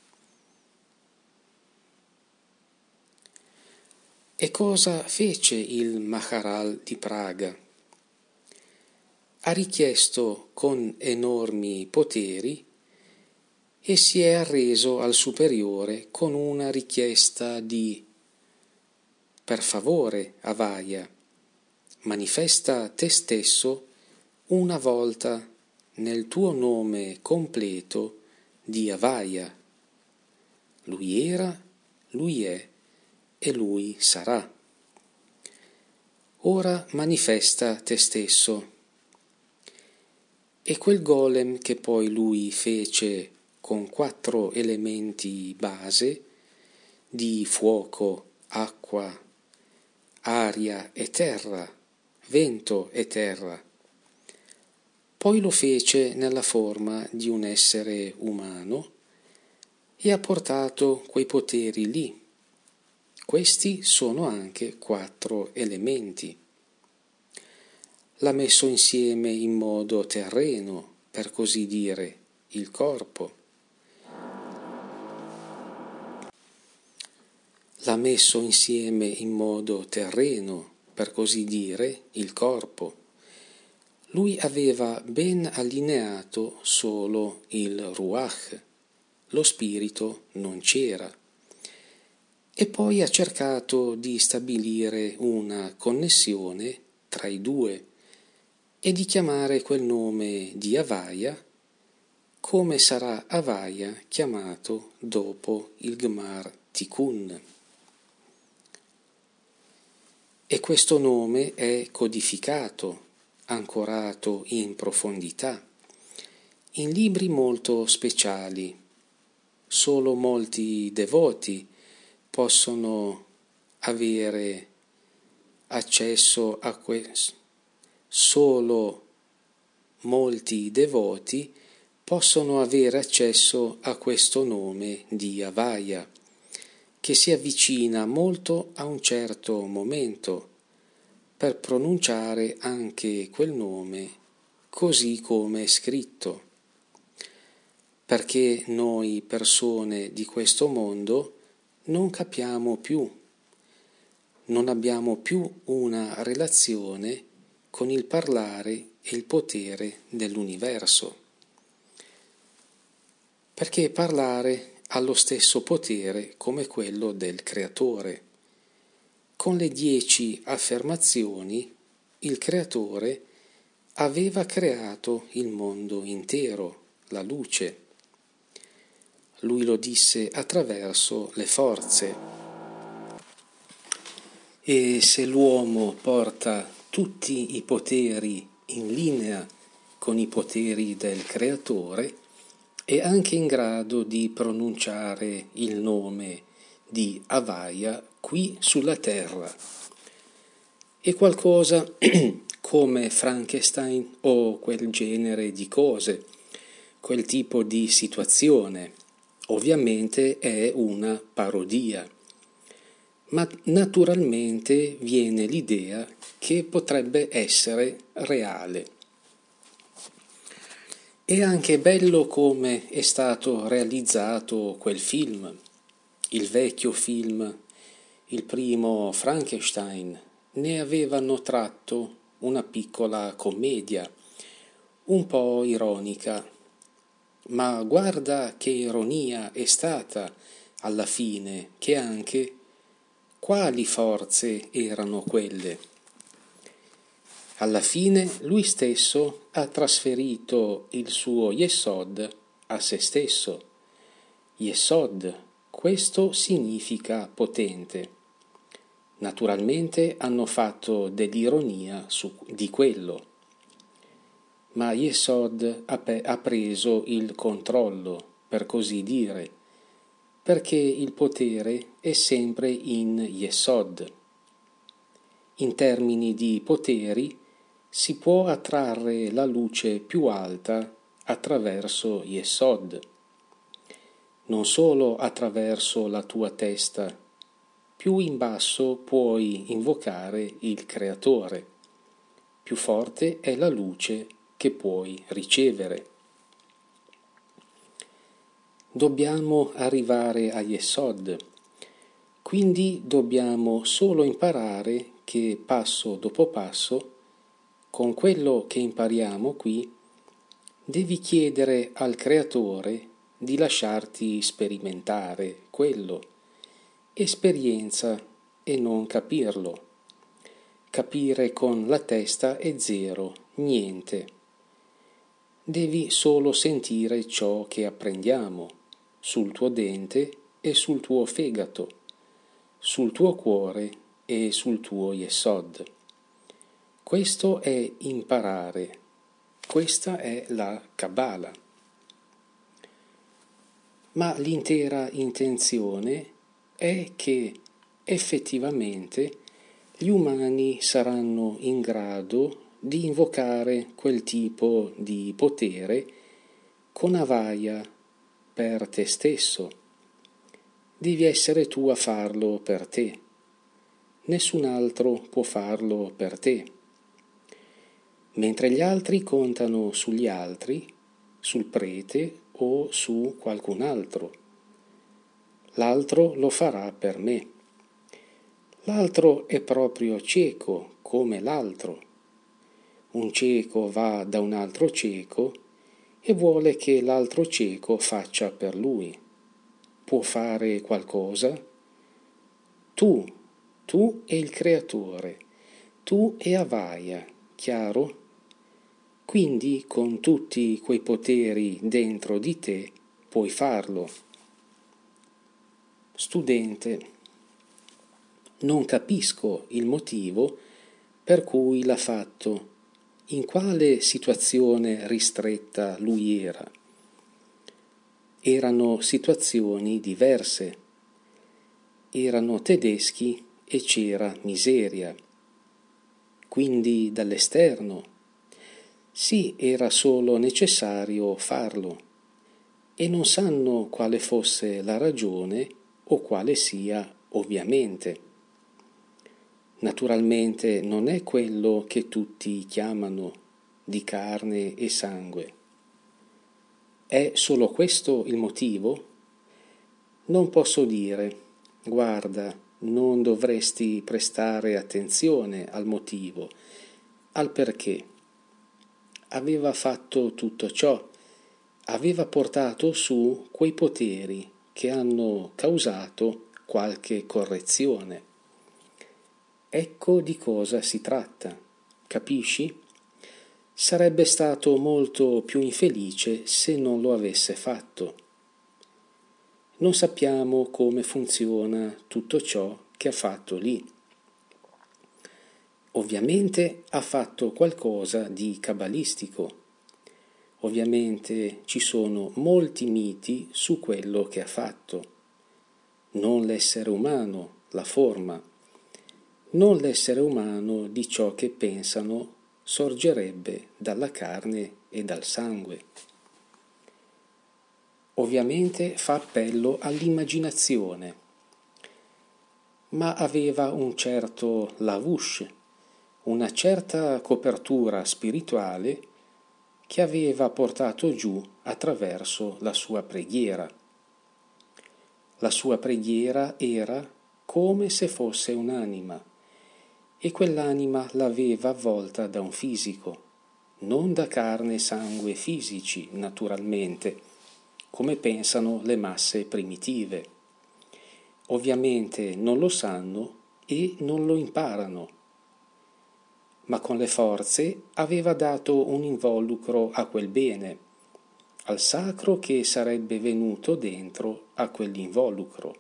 E cosa fece il Maharal di Praga? Ha richiesto con enormi poteri e si è arreso al superiore con una richiesta di: per favore, Avaya, manifesta te stesso una volta nel tuo nome completo di Avaya. Lui era, lui è e lui sarà. Ora manifesta te stesso. E quel golem che poi lui fece con 4 elementi base di fuoco, acqua, aria e terra, vento e terra, poi lo fece nella forma di un essere umano e ha portato quei poteri lì. Questi sono anche 4 elementi. L'ha messo insieme in modo terreno, per così dire, il corpo. L'ha messo insieme in modo terreno, per così dire, il corpo. Lui aveva ben allineato solo il Ruach, lo spirito non c'era. E poi ha cercato di stabilire una connessione tra i due e di chiamare quel nome di Avaya come sarà Avaya chiamato dopo il Gmar Tikkun. E questo nome è codificato, ancorato in profondità, in libri molto speciali. Solo molti devoti possono avere accesso a questo. Solo molti devoti possono avere accesso a questo nome di Avaya, che si avvicina molto a un certo momento per pronunciare anche quel nome così come è scritto, perché noi persone di questo mondo non capiamo più, non abbiamo più una relazione con il parlare e il potere dell'universo, perché parlare ha lo stesso potere come quello del creatore. Con le 10 affermazioni il creatore aveva creato il mondo intero, la luce. Lui lo disse attraverso le forze. E se l'uomo porta tutti i poteri in linea con i poteri del creatore, è anche in grado di pronunciare il nome di Avaya qui sulla terra. È qualcosa come Frankenstein o quel genere di cose, quel tipo di situazione. Ovviamente è una parodia, ma naturalmente viene l'idea che potrebbe essere reale. È anche bello come è stato realizzato quel film, il vecchio film, il primo Frankenstein. Ne avevano tratto una piccola commedia, un po' ironica. Ma guarda che ironia è stata alla fine, che anche quali forze erano quelle. Alla fine lui stesso ha trasferito il suo Yesod a se stesso. Yesod, questo significa potente. Naturalmente hanno fatto dell'ironia di quello. Ma Yesod ha preso il controllo, per così dire, perché il potere è sempre in Yesod. In termini di poteri si può attrarre la luce più alta attraverso Yesod, non solo attraverso la tua testa. Più in basso puoi invocare il Creatore, più forte è la luce che puoi ricevere. Dobbiamo arrivare a Yesod, quindi dobbiamo solo imparare che passo dopo passo, con quello che impariamo qui, devi chiedere al Creatore di lasciarti sperimentare quello, esperienza e non capirlo. Capire con la testa è zero, niente. Devi solo sentire ciò che apprendiamo sul tuo dente e sul tuo fegato, sul tuo cuore e sul tuo Yesod. Questo è imparare, questa è la Kabbalah. Ma l'intera intenzione è che effettivamente gli umani saranno in grado di invocare quel tipo di potere con Avaya per te stesso. Devi essere tu a farlo per te. Nessun altro può farlo per te. Mentre gli altri contano sugli altri, sul prete o su qualcun altro. L'altro lo farà per me. L'altro è proprio cieco come l'altro. Un cieco va da un altro cieco e vuole che l'altro cieco faccia per lui. Può fare qualcosa? Tu e il Creatore, tu e Avaya, chiaro? Quindi con tutti quei poteri dentro di te puoi farlo. Studente, non capisco il motivo per cui l'ha fatto. In quale situazione ristretta lui era? Erano situazioni diverse. Erano tedeschi e c'era miseria. Quindi dall'esterno. Sì, era solo necessario farlo, e non sanno quale fosse la ragione o quale sia ovviamente. Naturalmente non è quello che tutti chiamano di carne e sangue. È solo questo il motivo? Non posso dire, guarda, non dovresti prestare attenzione al motivo, al perché. Aveva fatto tutto ciò, aveva portato su quei poteri che hanno causato qualche correzione. Ecco di cosa si tratta, capisci? Sarebbe stato molto più infelice se non lo avesse fatto. Non sappiamo come funziona tutto ciò che ha fatto lì. Ovviamente ha fatto qualcosa di cabalistico. Ovviamente ci sono molti miti su quello che ha fatto. Non l'essere umano, la forma. Non l'essere umano di ciò che pensano sorgerebbe dalla carne e dal sangue. Ovviamente fa appello all'immaginazione, ma aveva un certo lavush, una certa copertura spirituale che aveva portato giù attraverso la sua preghiera. La sua preghiera era come se fosse un'anima, e quell'anima l'aveva avvolta da un fisico, non da carne e sangue fisici, naturalmente, come pensano le masse primitive. Ovviamente non lo sanno e non lo imparano, ma con le forze aveva dato un involucro a quel bene, al sacro che sarebbe venuto dentro a quell'involucro.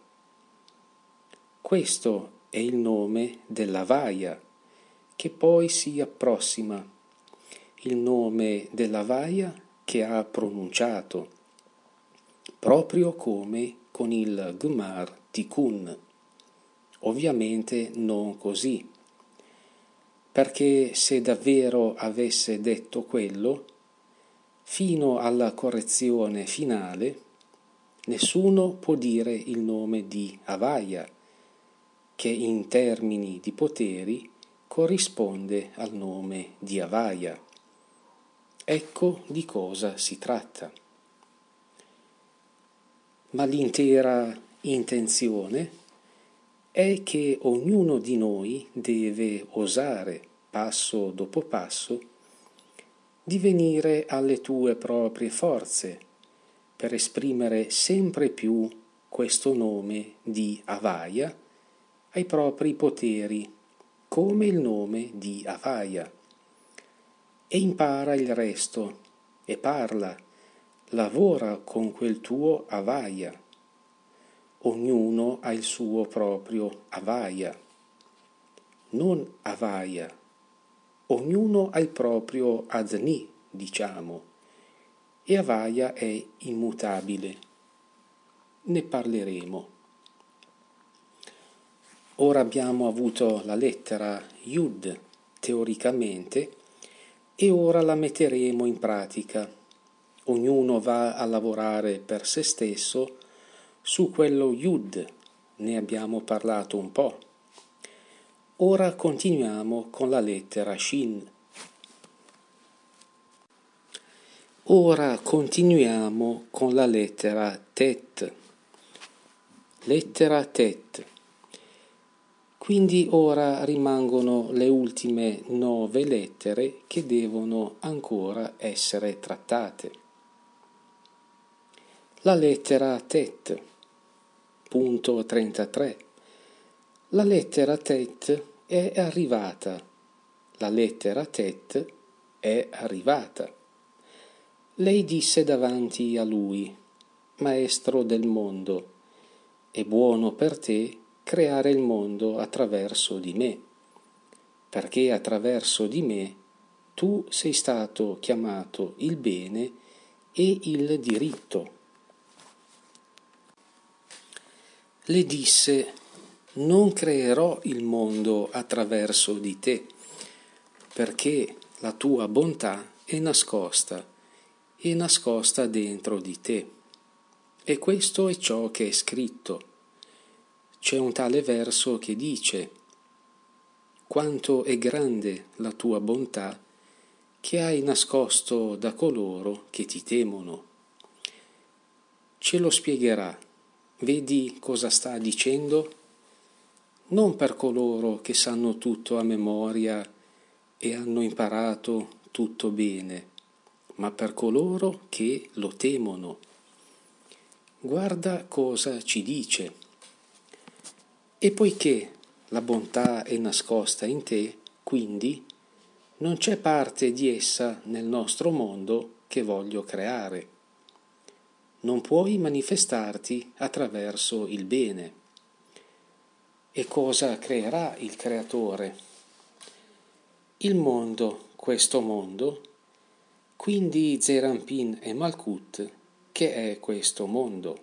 Questo è il nome della Vaia, che poi si approssima, il nome della Vaia che ha pronunciato, proprio come con il Gmar Tikkun. Ovviamente non così, perché se davvero avesse detto quello, fino alla correzione finale, nessuno può dire il nome di Avaia, che in termini di poteri corrisponde al nome di Avaia. Ecco di cosa si tratta. Ma l'intera intenzione è che ognuno di noi deve osare, passo dopo passo, di venire alle tue proprie forze per esprimere sempre più questo nome di Avaia ai propri poteri, come il nome di Avaia, e impara il resto, e parla, lavora con quel tuo Avaia. Ognuno ha il suo proprio Avaia, non Avaia. Ognuno ha il proprio Adni, diciamo, e Avaia è immutabile. Ne parleremo. Ora abbiamo avuto la lettera Yud teoricamente e ora la metteremo in pratica. Ognuno va a lavorare per se stesso su quello Yud, ne abbiamo parlato un po'. Ora continuiamo con la lettera Shin. Ora continuiamo con la lettera Tet. Lettera Tet. Quindi ora rimangono le ultime 9 lettere che devono ancora essere trattate. La lettera Tet, punto 33. La lettera Tet è arrivata. La lettera Tet è arrivata. Lei disse davanti a lui: Maestro del mondo, è buono per te creare il mondo attraverso di me, perché attraverso di me tu sei stato chiamato il bene e il diritto. Le disse: non creerò il mondo attraverso di te, perché la tua bontà è nascosta dentro di te. E questo è ciò che è scritto. C'è un tale verso che dice: quanto è grande la tua bontà che hai nascosto da coloro che ti temono. Ce lo spiegherà. Vedi cosa sta dicendo? Non per coloro che sanno tutto a memoria e hanno imparato tutto bene, ma per coloro che lo temono. Guarda cosa ci dice. E poiché la bontà è nascosta in te, quindi non c'è parte di essa nel nostro mondo che voglio creare. Non puoi manifestarti attraverso il bene. E cosa creerà il Creatore? Il mondo, questo mondo, quindi Zerampin e Malkut, che è questo mondo.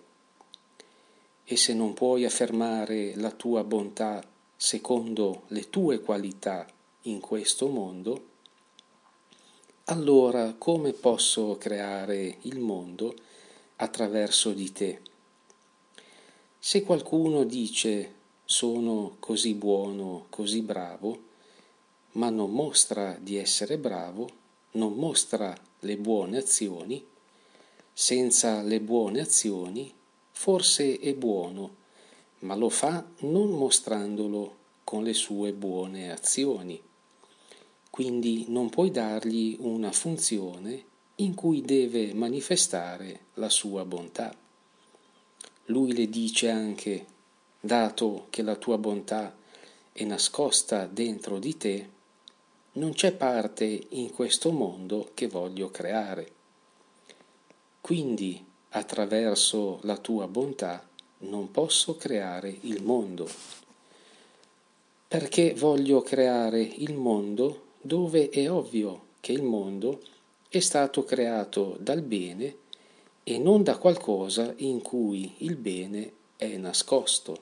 E se non puoi affermare la tua bontà secondo le tue qualità in questo mondo, allora come posso creare il mondo attraverso di te? Se qualcuno dice sono così buono, così bravo, ma non mostra di essere bravo, non mostra le buone azioni, senza le buone azioni forse è buono, ma lo fa non mostrandolo con le sue buone azioni. Quindi non puoi dargli una funzione in cui deve manifestare la sua bontà. Lui le dice anche: dato che la tua bontà è nascosta dentro di te, non c'è parte in questo mondo che voglio creare. Quindi, attraverso la tua bontà, non posso creare il mondo. Perché voglio creare il mondo dove è ovvio che il mondo è stato creato dal bene e non da qualcosa in cui il bene è nascosto.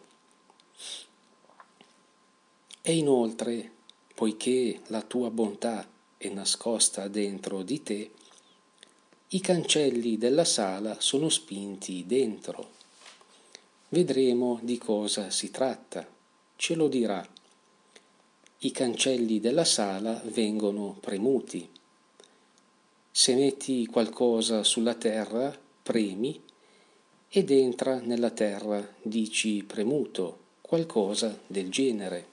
E inoltre, poiché la tua bontà è nascosta dentro di te, i cancelli della sala sono spinti dentro. Vedremo di cosa si tratta, ce lo dirà. I cancelli della sala vengono premuti. Se metti qualcosa sulla terra, premi, ed entra nella terra, dici premuto, qualcosa del genere.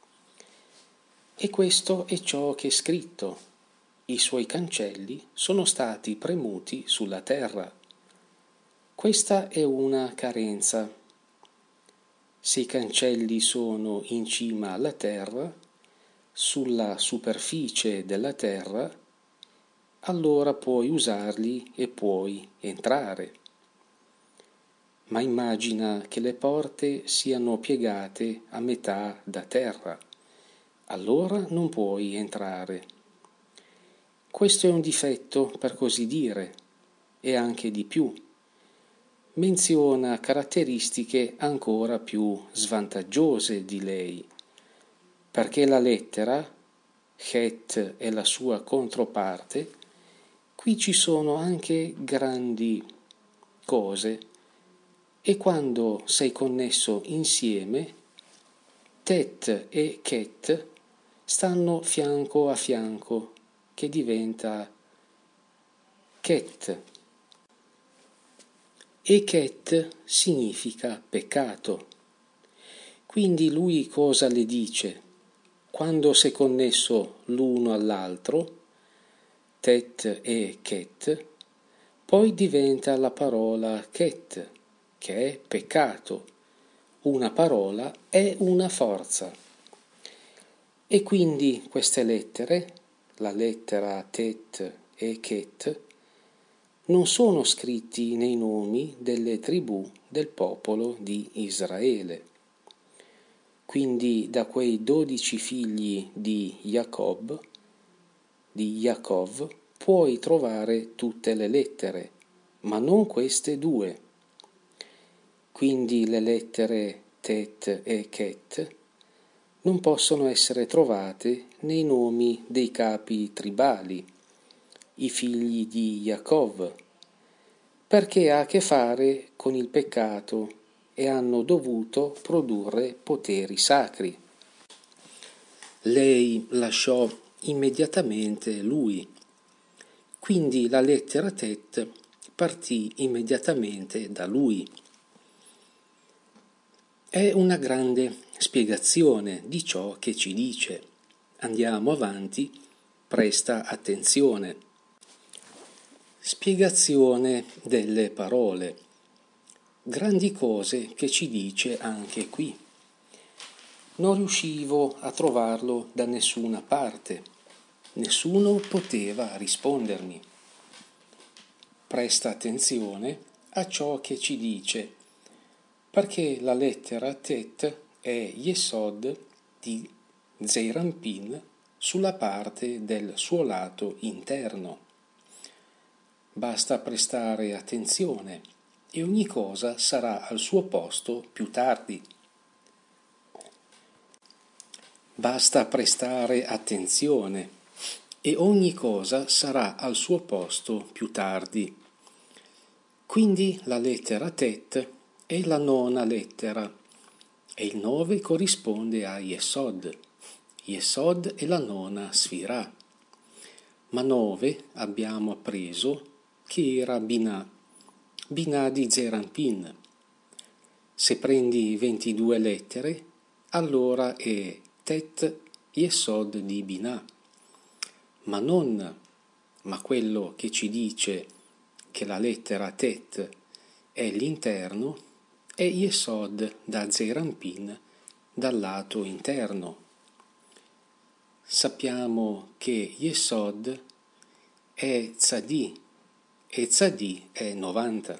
E questo è ciò che è scritto. I suoi cancelli sono stati premuti sulla terra. Questa è una carenza. Se i cancelli sono in cima alla terra, sulla superficie della terra, allora puoi usarli e puoi entrare. Ma immagina che le porte siano piegate a metà da terra, allora non puoi entrare. Questo è un difetto, per così dire, e anche di più. Menziona caratteristiche ancora più svantaggiose di lei, perché la lettera, Het e la sua controparte, qui ci sono anche grandi cose, e quando sei connesso insieme, Tet e Ket stanno fianco a fianco, che diventa Ket. E Ket significa peccato. Quindi lui cosa le dice? Quando sei connesso l'uno all'altro, Tet e Ket, poi diventa la parola Ket, che è peccato. Una parola è una forza. E quindi queste lettere, la lettera Tet e Ket, non sono scritti nei nomi delle tribù del popolo di Israele. Quindi da quei 12 figli di Jacob, di Yaakov, puoi trovare tutte le lettere, ma non queste due. Quindi le lettere Tet e Ket non possono essere trovate nei nomi dei capi tribali, i figli di Yaakov, perché ha a che fare con il peccato e hanno dovuto produrre poteri sacri. Lei lasciò immediatamente lui, quindi la lettera Tet partì immediatamente da lui. È una grande spiegazione di ciò che ci dice. Andiamo avanti, presta attenzione. Spiegazione delle parole. Grandi cose che ci dice anche qui. Non riuscivo a trovarlo da nessuna parte. Nessuno poteva rispondermi. Presta attenzione a ciò che ci dice, perché la lettera Tet è Yesod di Zeir Anpin sulla parte del suo lato interno. Basta prestare attenzione e ogni cosa sarà al suo posto più tardi. Basta prestare attenzione e ogni cosa sarà al suo posto più tardi. Quindi la lettera Tet è la nona lettera e il 9 corrisponde a Yesod. Yesod è la nona Sfirah. Ma 9 abbiamo appreso che era Binah di Zeir Anpin. Se prendi 22 lettere, allora è Tet Yesod di Binah. Ma quello che ci dice che la lettera Tet è l'interno è Yesod da Zeir Anpin dal lato interno. Sappiamo che Yesod è Tzadi e Tzadi è 90.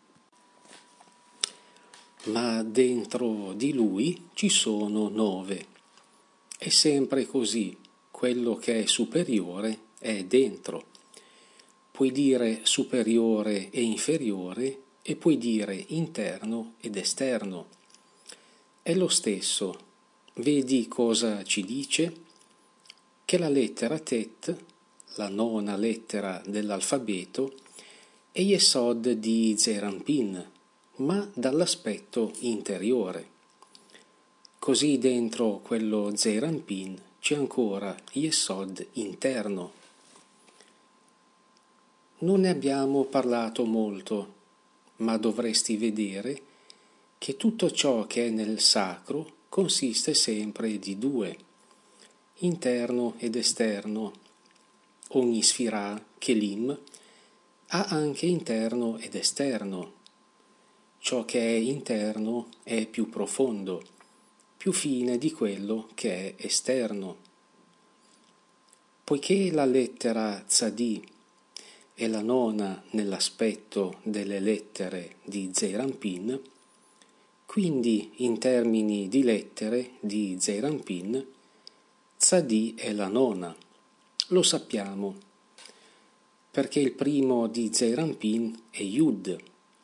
Ma dentro di lui ci sono 9. È sempre così, quello che è superiore è dentro. Puoi dire superiore e inferiore e puoi dire interno ed esterno. È lo stesso. Vedi cosa ci dice? Che la lettera Tet, la nona lettera dell'alfabeto, è Yesod di Zeir Anpin, ma dall'aspetto interiore. Così dentro quello Zeir Anpin c'è ancora Yesod interno. Non ne abbiamo parlato molto, ma dovresti vedere che tutto ciò che è nel sacro consiste sempre di due, interno ed esterno. Ogni Sfirah, Kelim, ha anche interno ed esterno. Ciò che è interno è più profondo, più fine di quello che è esterno. Poiché la lettera Tzadi è la nona nell'aspetto delle lettere di Zeir Anpin, quindi in termini di lettere di Zeir Anpin, Tzadi è la nona. Lo sappiamo, perché il primo di Zeir Anpin è Yud,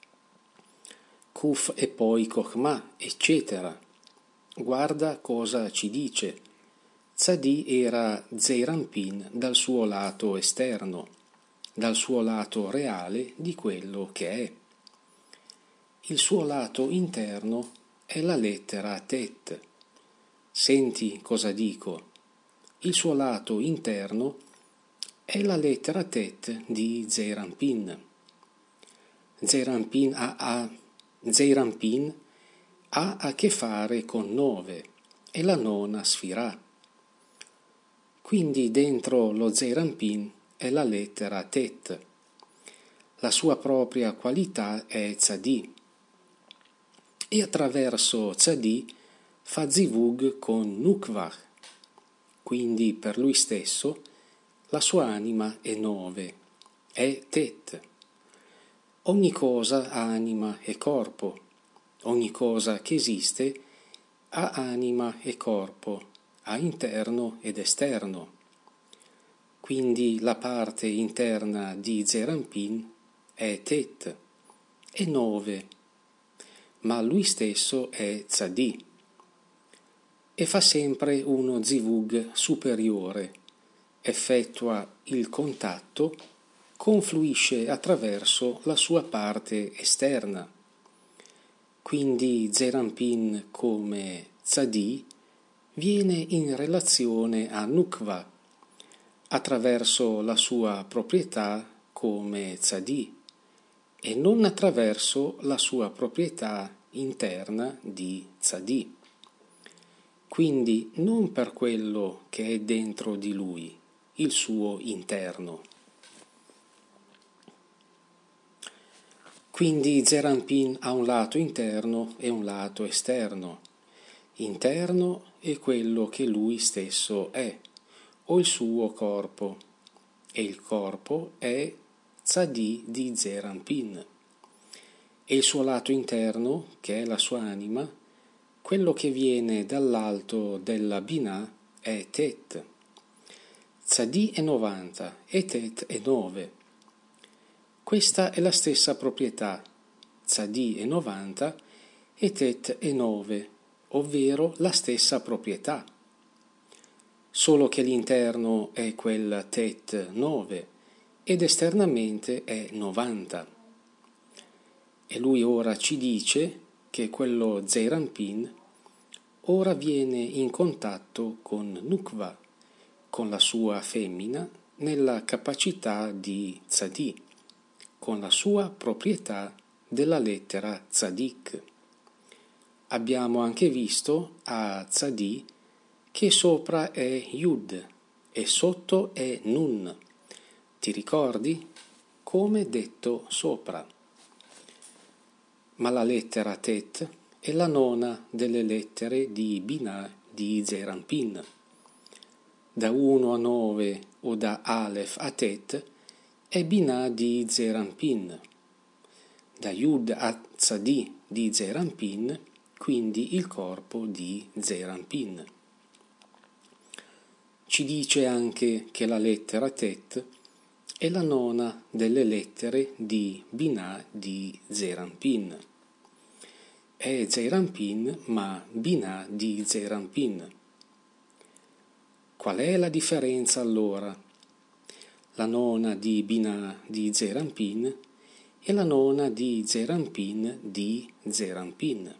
Kuf e poi Chokhmah, eccetera. Guarda cosa ci dice. Tzadi era Zeir Anpin dal suo lato esterno, dal suo lato reale di quello che è. Il suo lato interno è la lettera Tet. Senti cosa dico. Il suo lato interno è la lettera Tet di Zeir Anpin. Zeir Anpin ha a che fare con 9, è la nona Sfirah. Quindi dentro lo Zeir Anpin è la lettera Tet. La sua propria qualità è Tzadi. E attraverso Tzadi fa Zivug con Nukvah. Quindi per lui stesso la sua anima è 9, è Tet. Ogni cosa ha anima e corpo. Ogni cosa che esiste ha anima e corpo, ha interno ed esterno. Quindi la parte interna di Zeir Anpin è Tet, è 9, ma lui stesso è Tzadi e fa sempre uno Zivug superiore, effettua il contatto confluisce attraverso la sua parte esterna. Quindi Zeranpin come Tzadi viene in relazione a Nukva attraverso la sua proprietà come Tzadi e non attraverso la sua proprietà interna di Tzadi. Quindi non per quello che è dentro di lui, il suo interno. Quindi Zeranpin ha un lato interno e un lato esterno. Interno è quello che lui stesso è, o il suo corpo, e il corpo è Tzadi di Zeranpin. E il suo lato interno, che è la sua anima, quello che viene dall'alto della Binah è Tet. Tzadi è 90 e Tet è 9. Questa è la stessa proprietà, Tzadi è 90 e Tet è 9, ovvero la stessa proprietà. Solo che l'interno è quel Tet 9 ed esternamente è 90. E lui ora ci dice che quello Zeranpin ora viene in contatto con Nukva, con la sua femmina, nella capacità di Tzadi, con la sua proprietà della lettera Tzadik. Abbiamo anche visto a Tzadi che sopra è Yud e sotto è Nun. Ti ricordi? Come detto sopra. Ma la lettera Tet è la nona delle lettere di Binah di Zeranpin. Da 1 a 9 o da Aleph a Tet è Binah di Zeranpin. Da Yud a Tzadi di Zeranpin, quindi il corpo di Zeranpin. Ci dice anche che la lettera Tet è la nona delle lettere di Binah di Zeranpin. È Zeranpin, ma Binah di Zeranpin. Qual è la differenza allora? La nona di Binah di Zeranpin e la nona di Zeranpin di Zeranpin.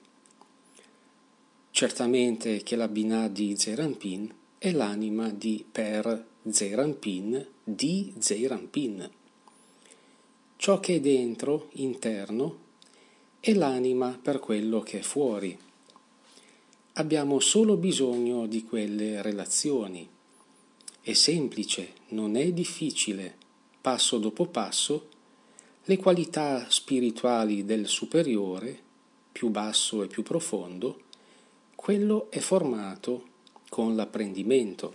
Certamente che la Binah di Zeranpin è l'anima di Per Zeranpin di Zeranpin. Ciò che è dentro, interno, è l'anima per quello che è fuori. Abbiamo solo bisogno di quelle relazioni. È semplice, non è difficile, passo dopo passo, le qualità spirituali del superiore, più basso e più profondo, quello è formato con l'apprendimento.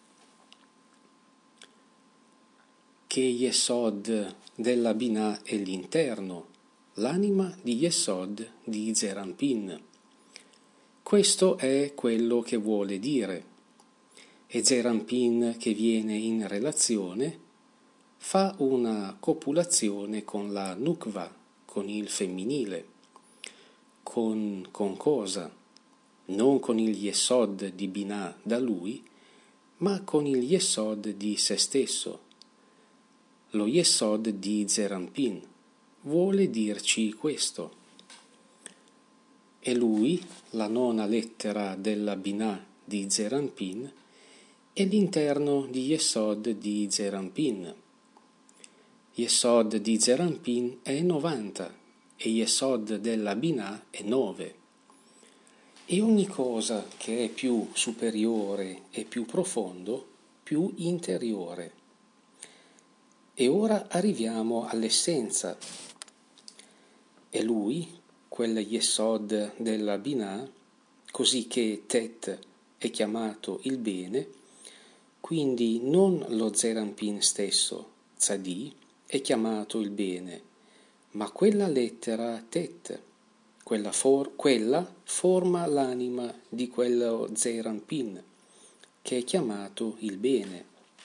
Che Yesod della Binah è l'interno, l'anima di Yesod di Zeranpin. Questo è quello che vuole dire. E Zeranpin che viene in relazione fa una copulazione con la Nukva, con il femminile. Con cosa? Non con il Yesod di Binah da lui, ma con il Yesod di se stesso. Lo Yesod di Zeranpin vuole dirci questo. E lui, la nona lettera della Binah di Zeranpin, è l'interno di Yesod di Zeranpin. Yesod di Zeranpin è 90 e Yesod della Binah è 9. E ogni cosa che è più superiore e più profondo, più interiore. E ora arriviamo all'essenza. E lui, quel Yesod della Binah, così che Tet è chiamato il bene, quindi non lo Zeranpin stesso, Tzadi, è chiamato il bene, ma quella lettera Tet, quella forma l'anima di quello Zeranpin, che è chiamato il bene.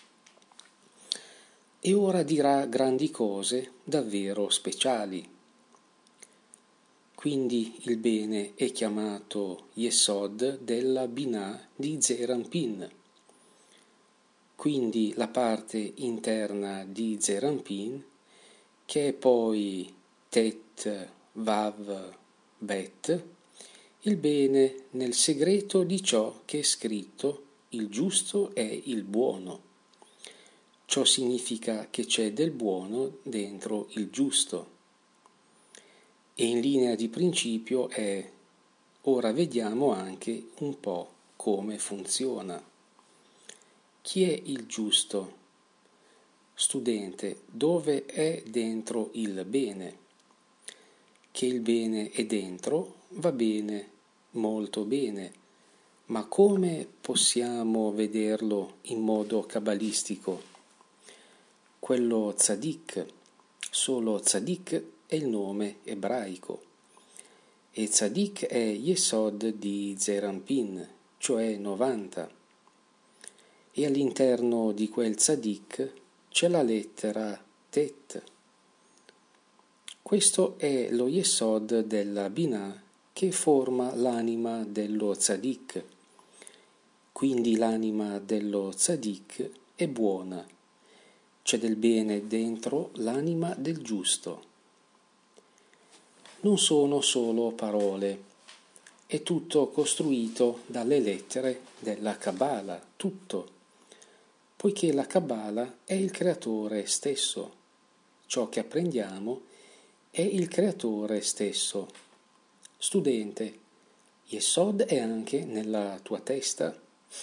E ora dirà grandi cose davvero speciali. Quindi il bene è chiamato Yesod della Binah di Zeranpin. quindi la parte interna di Zeir Anpin, che è poi Tet, Vav, Bet, il bene nel segreto di ciò che è scritto, il giusto è il buono. Ciò significa che c'è del buono dentro il giusto. E in linea di principio è: ora vediamo anche un po' come funziona. Chi è il giusto? Studente, dove è dentro il bene? Che il bene è dentro, va bene, molto bene, ma come possiamo vederlo in modo cabalistico? Quello tzadik, solo tzadik è il nome ebraico, e tzadik è Yesod di Zeir Anpin, cioè 90, e all'interno di quel tzadik c'è la lettera Tet. Questo è lo Yesod della Binah che forma l'anima dello tzadik. Quindi l'anima dello tzadik è buona. C'è del bene dentro l'anima del giusto. Non sono solo parole, è tutto costruito dalle lettere della Kabbalah, tutto, poiché la Kabbalah è il creatore stesso. Ciò che apprendiamo è il creatore stesso. Studente, Yesod è anche nella tua testa?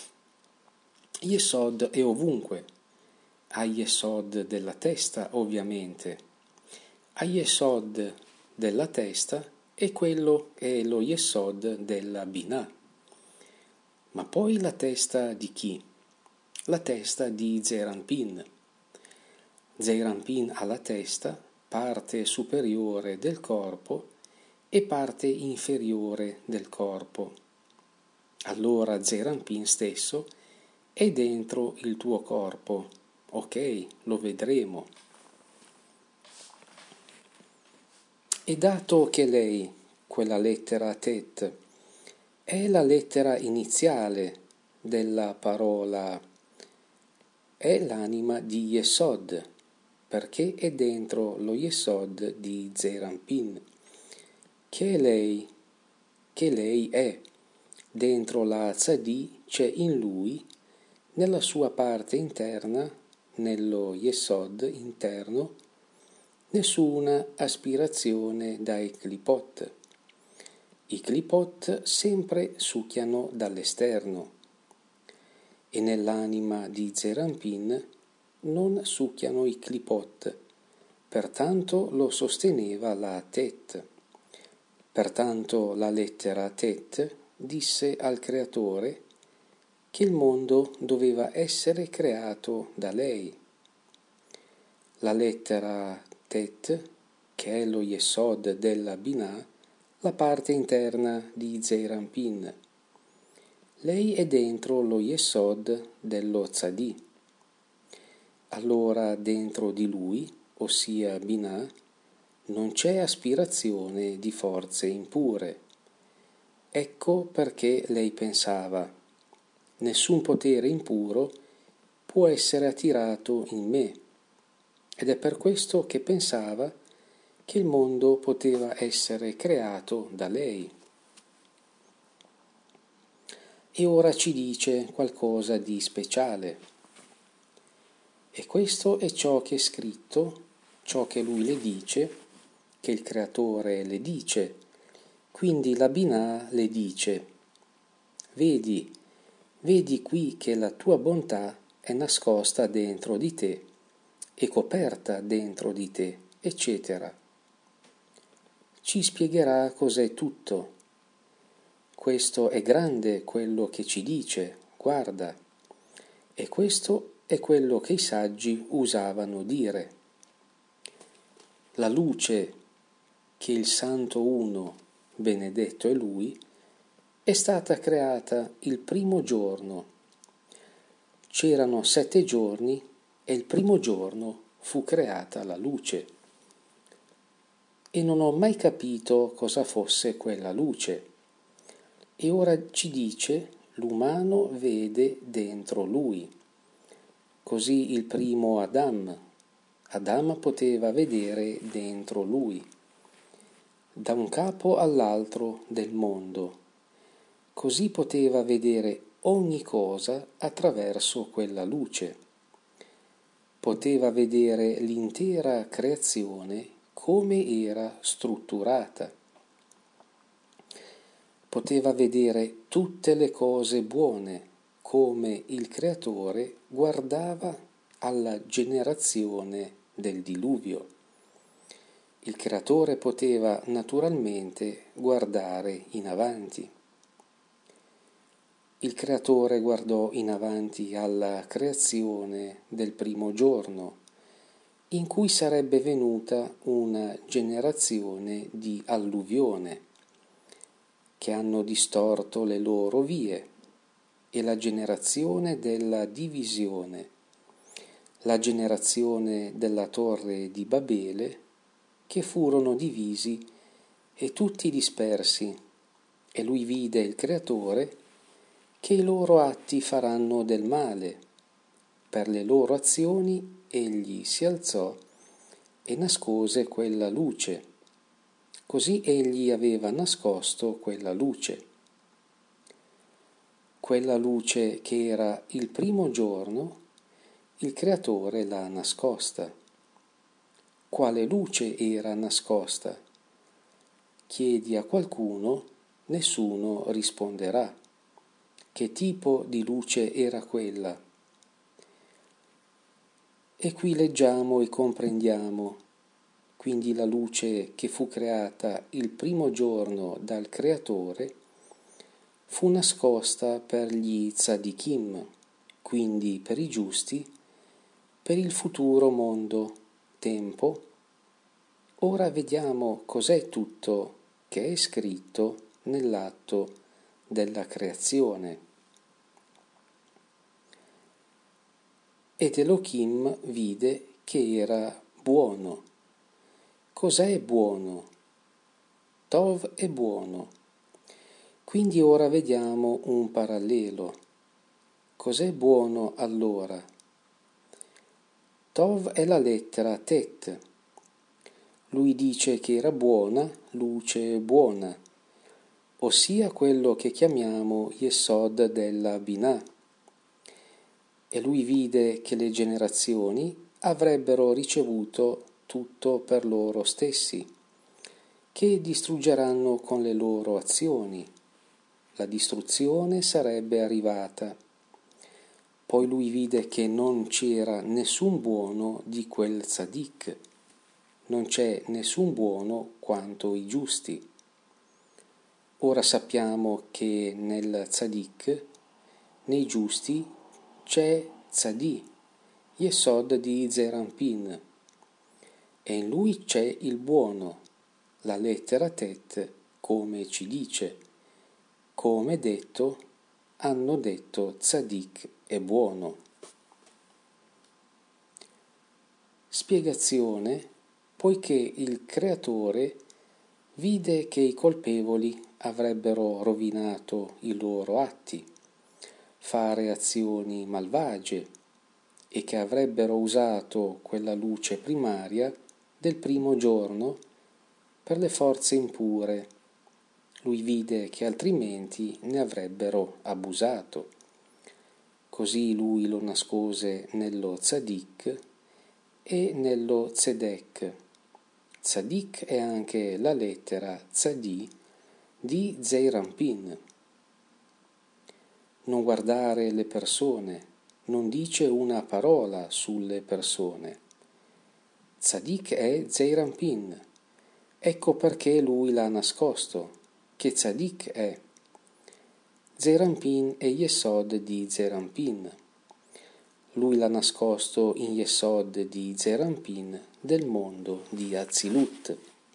Yesod è ovunque. A Yesod della testa, ovviamente. A Yesod della testa è quello che è lo Yesod della Binah. Ma poi la testa di chi? La testa di Zeir Anpin. Zeir Anpin ha la testa, parte superiore del corpo e parte inferiore del corpo. Allora Zeir Anpin stesso è dentro il tuo corpo. Ok, lo vedremo. E dato che lei, quella lettera Tet, è la lettera iniziale della parola, è l'anima di Yesod, perché è dentro lo Yesod di Zeir Anpin, che lei è. Dentro la Tzadi c'è in lui, nella sua parte interna, nello Yesod interno, nessuna aspirazione dai clipot. I clipot sempre succhiano dall'esterno, e nell'anima di Zeir Anpin non succhiano i clipot, pertanto lo sosteneva la Tet. Pertanto la lettera Tet disse al creatore che il mondo doveva essere creato da lei. La lettera Tet, che è lo Yesod della Binah, la parte interna di Zeir Anpin. Lei è dentro lo Yesod dello Tzadi. Allora dentro di lui, ossia Binah, non c'è aspirazione di forze impure. Ecco perché lei pensava: nessun potere impuro può essere attirato in me, ed è per questo che pensava che il mondo poteva essere creato da lei. E ora ci dice qualcosa di speciale. E questo è ciò che è scritto, ciò che lui le dice, che il creatore le dice. Quindi la Binah le dice: vedi qui che la tua bontà è nascosta dentro di te, è coperta dentro di te, eccetera. Ci spiegherà cos'è tutto. Questo è grande quello che ci dice, guarda. E questo è quello che i saggi usavano dire. La luce che il Santo Uno, benedetto è Lui, è stata creata il primo giorno. C'erano 7 giorni e il primo giorno fu creata la luce. E non ho mai capito cosa fosse quella luce. E ora ci dice: l'umano vede dentro lui. così il primo Adam poteva vedere dentro lui, da un capo all'altro del mondo, così poteva vedere ogni cosa attraverso quella luce. Poteva vedere l'intera creazione come era strutturata. Poteva vedere tutte le cose buone, come il Creatore guardava alla generazione del diluvio. Il Creatore poteva naturalmente guardare in avanti. Il Creatore guardò in avanti alla creazione del primo giorno, in cui sarebbe venuta una generazione di alluvione, che hanno distorto le loro vie, e la generazione della divisione, la generazione della torre di Babele, che furono divisi e tutti dispersi, e lui vide il Creatore che i loro atti faranno del male. Per le loro azioni egli si alzò e nascose quella luce. Così egli aveva nascosto quella luce. Quella luce che era il primo giorno, il Creatore l'ha nascosta. Quale luce era nascosta? Chiedi a qualcuno, nessuno risponderà. Che tipo di luce era quella? E qui leggiamo e comprendiamo, quindi la luce che fu creata il primo giorno dal Creatore fu nascosta per gli tzadikim, quindi per i giusti, per il futuro mondo, tempo. Ora vediamo cos'è tutto che è scritto nell'atto della creazione. Ed Elohim vide che era buono. Cos'è buono? Tov è buono. Quindi ora vediamo un parallelo. Cos'è buono allora? Tov è la lettera Tet. Lui dice che era buona, luce buona, ossia quello che chiamiamo Yesod della Binah. E lui vide che le generazioni avrebbero ricevuto tutto per loro stessi, che distruggeranno con le loro azioni. La distruzione sarebbe arrivata. Poi lui vide che non c'era nessun buono di quel tzadik, non c'è nessun buono quanto i giusti. Ora sappiamo che nel tzadik, nei giusti, c'è tzadi, Yesod di Zerampin, e in lui c'è il buono, la lettera Tet, come ci dice. Come detto, hanno detto tzadik è buono. Spiegazione, poiché il Creatore vide che i colpevoli avrebbero rovinato i loro atti, fare azioni malvagie, e che avrebbero usato quella luce primaria del primo giorno per le forze impure. Lui vide che altrimenti ne avrebbero abusato. Così lui lo nascose nello tzadik e nello tzedek. Tzadik è anche la lettera tzadi di Zeirampin. Non guardare le persone, non dice una parola sulle persone. Tzadik è Zeirampin. Ecco perché lui l'ha nascosto. Che tzadik è. Zerampin è Yesod di Zerampin. Lui l'ha nascosto in Yesod di Zerampin del mondo di Atzilut.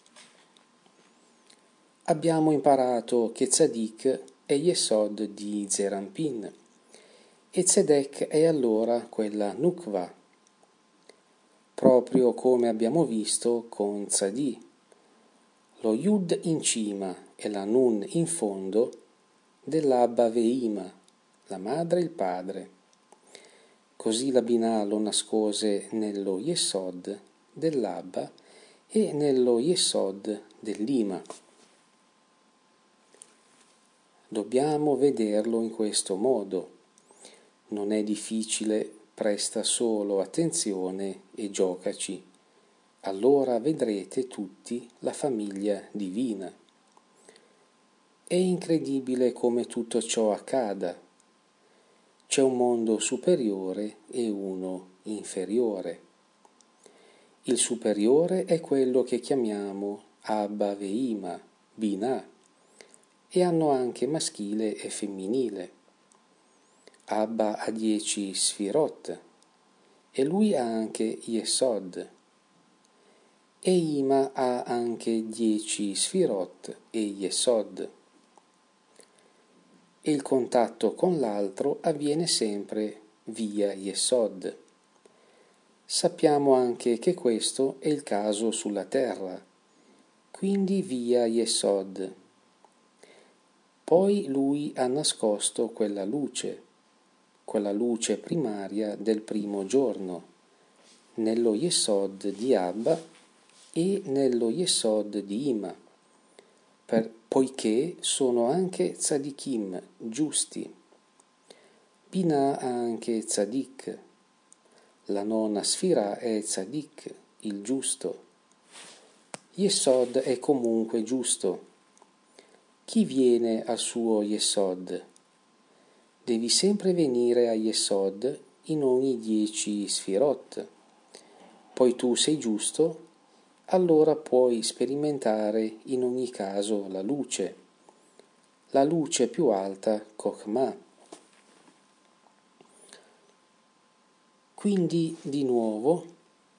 Abbiamo imparato che tzadik è Yesod di Zerampin e tzedek è allora quella nukva, proprio come abbiamo visto con tzadi. Lo yud in cima e la nun in fondo dell'Abba Veima, la madre e il padre. Così la Binah lo nascose nello Yesod dell'Abba e nello Yesod dell'Ima. Dobbiamo vederlo in questo modo. Non è difficile, presta solo attenzione e giocaci. Allora vedrete tutti la famiglia divina. È incredibile come tutto ciò accada. C'è un mondo superiore e uno inferiore. Il superiore è quello che chiamiamo Abba Veima, Binah, e hanno anche maschile e femminile. Abba ha 10 Sfirot e lui ha anche Yesod, e Ima ha anche 10 Sfirot e Yesod. E il contatto con l'altro avviene sempre via Yesod. Sappiamo anche che questo è il caso sulla terra, quindi via Yesod. Poi lui ha nascosto quella luce primaria del primo giorno, nello Yesod di Abba e nello Yesod di Ima, poiché sono anche tzadikim, giusti. Binah ha anche tzadik. La nona sfira è tzadik, il giusto. Yesod è comunque giusto. Chi viene al suo Yesod? Devi sempre venire a Yesod in ogni 10 sfirot. Poi tu sei giusto, allora puoi sperimentare in ogni caso la luce più alta, Chokhmah. Quindi, di nuovo,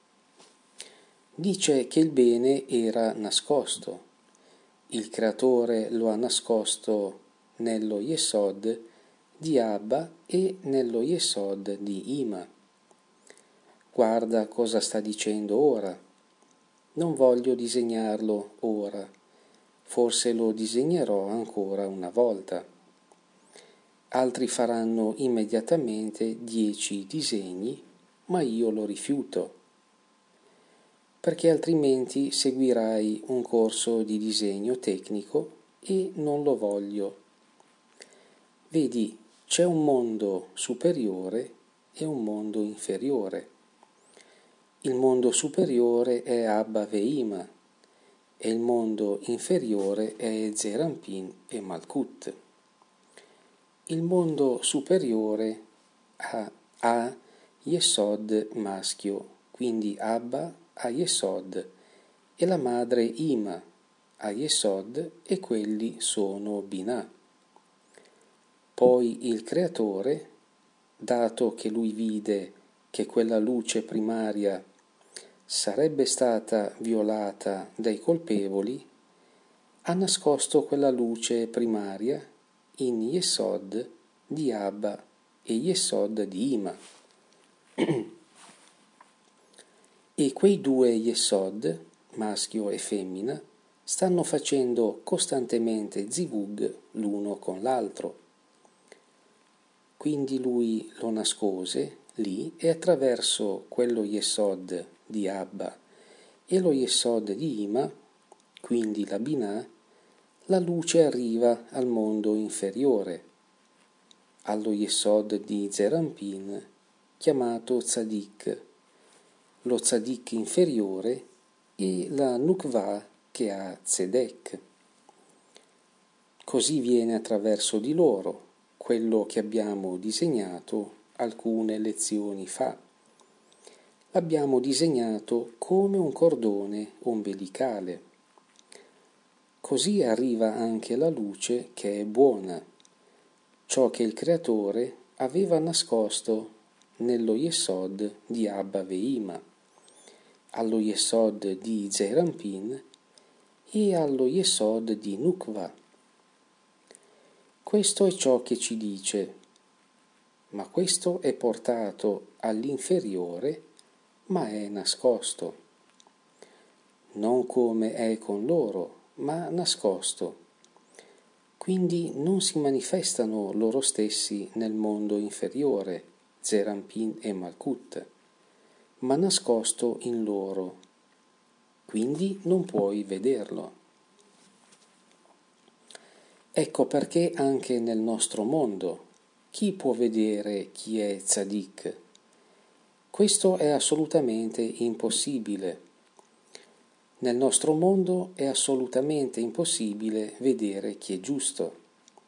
dice che il bene era nascosto. Il Creatore lo ha nascosto nello Yesod di Abba e nello Yesod di Ima. Guarda cosa sta dicendo ora. Non voglio disegnarlo ora, forse lo disegnerò ancora una volta. Altri faranno immediatamente 10 disegni, ma io lo rifiuto, perché altrimenti seguirai un corso di disegno tecnico e non lo voglio. Vedi, c'è un mondo superiore e un mondo inferiore. Il mondo superiore è Abba Veima e il mondo inferiore è Zerampin e Malkut. Il mondo superiore ha Yesod maschio, quindi Abba ha Yesod e la madre Ima ha Yesod e quelli sono Binah. Poi il Creatore, dato che lui vide che quella luce primaria sarebbe stata violata dai colpevoli, ha nascosto quella luce primaria in Yesod di Abba e Yesod di Ima. E quei due Yesod, maschio e femmina, stanno facendo costantemente zivug l'uno con l'altro. Quindi lui lo nascose lì e attraverso quello Yesod di Abba e lo Yesod di Ima, quindi la Binah, la luce arriva al mondo inferiore, allo Yesod di Zerampin, chiamato Tzadik, lo Tzadik inferiore e la Nukvah che ha Tzedek. Così viene attraverso di loro quello che abbiamo disegnato alcune lezioni fa. L'abbiamo disegnato come un cordone ombelicale. Così arriva anche la luce che è buona, ciò che il Creatore aveva nascosto nello Yesod di Abba Veima, allo Yesod di Zerampin e allo Yesod di Nukvah. Questo è ciò che ci dice, ma questo è portato all'inferiore, ma è nascosto. Non come è con loro, ma nascosto. Quindi non si manifestano loro stessi nel mondo inferiore, Zerampin e Malkut, ma nascosto in loro, quindi non puoi vederlo. Ecco perché anche nel nostro mondo chi può vedere chi è Tzadik? Questo è assolutamente impossibile. Nel nostro mondo è assolutamente impossibile vedere chi è giusto.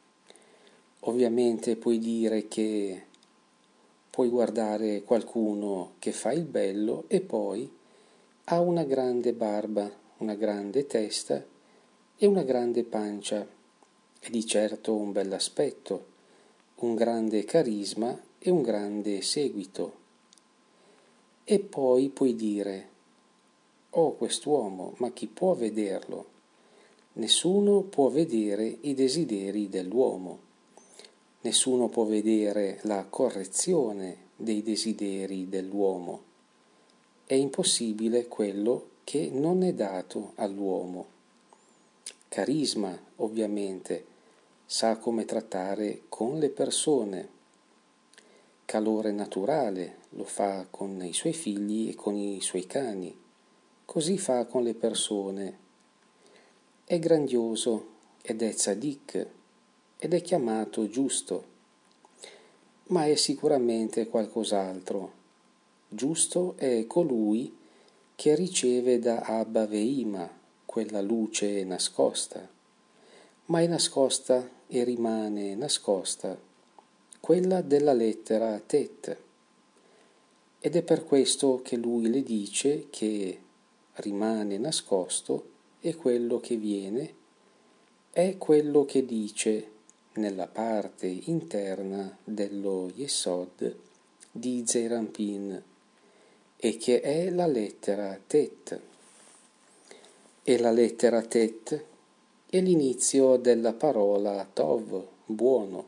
Ovviamente puoi dire che puoi guardare qualcuno che fa il bello e poi ha una grande barba, una grande testa e una grande pancia, e di certo un bell'aspetto, un grande carisma e un grande seguito. E poi puoi dire: oh, quest'uomo, ma chi può vederlo? Nessuno può vedere i desideri dell'uomo. Nessuno può vedere la correzione dei desideri dell'uomo. È impossibile quello che non è dato all'uomo. Carisma, ovviamente, sa come trattare con le persone. Calore naturale, lo fa con i suoi figli e con i suoi cani. Così fa con le persone. È grandioso ed è tzadik ed è chiamato giusto, ma è sicuramente qualcos'altro. Giusto è colui che riceve da Abba Veima quella luce nascosta, ma è nascosta e rimane nascosta, quella della lettera Tet. Ed è per questo che lui le dice che rimane nascosto e quello che viene è quello che dice nella parte interna dello Yesod di Zerampin e che è la lettera Tet. E la lettera Tet è l'inizio della parola Tov, buono.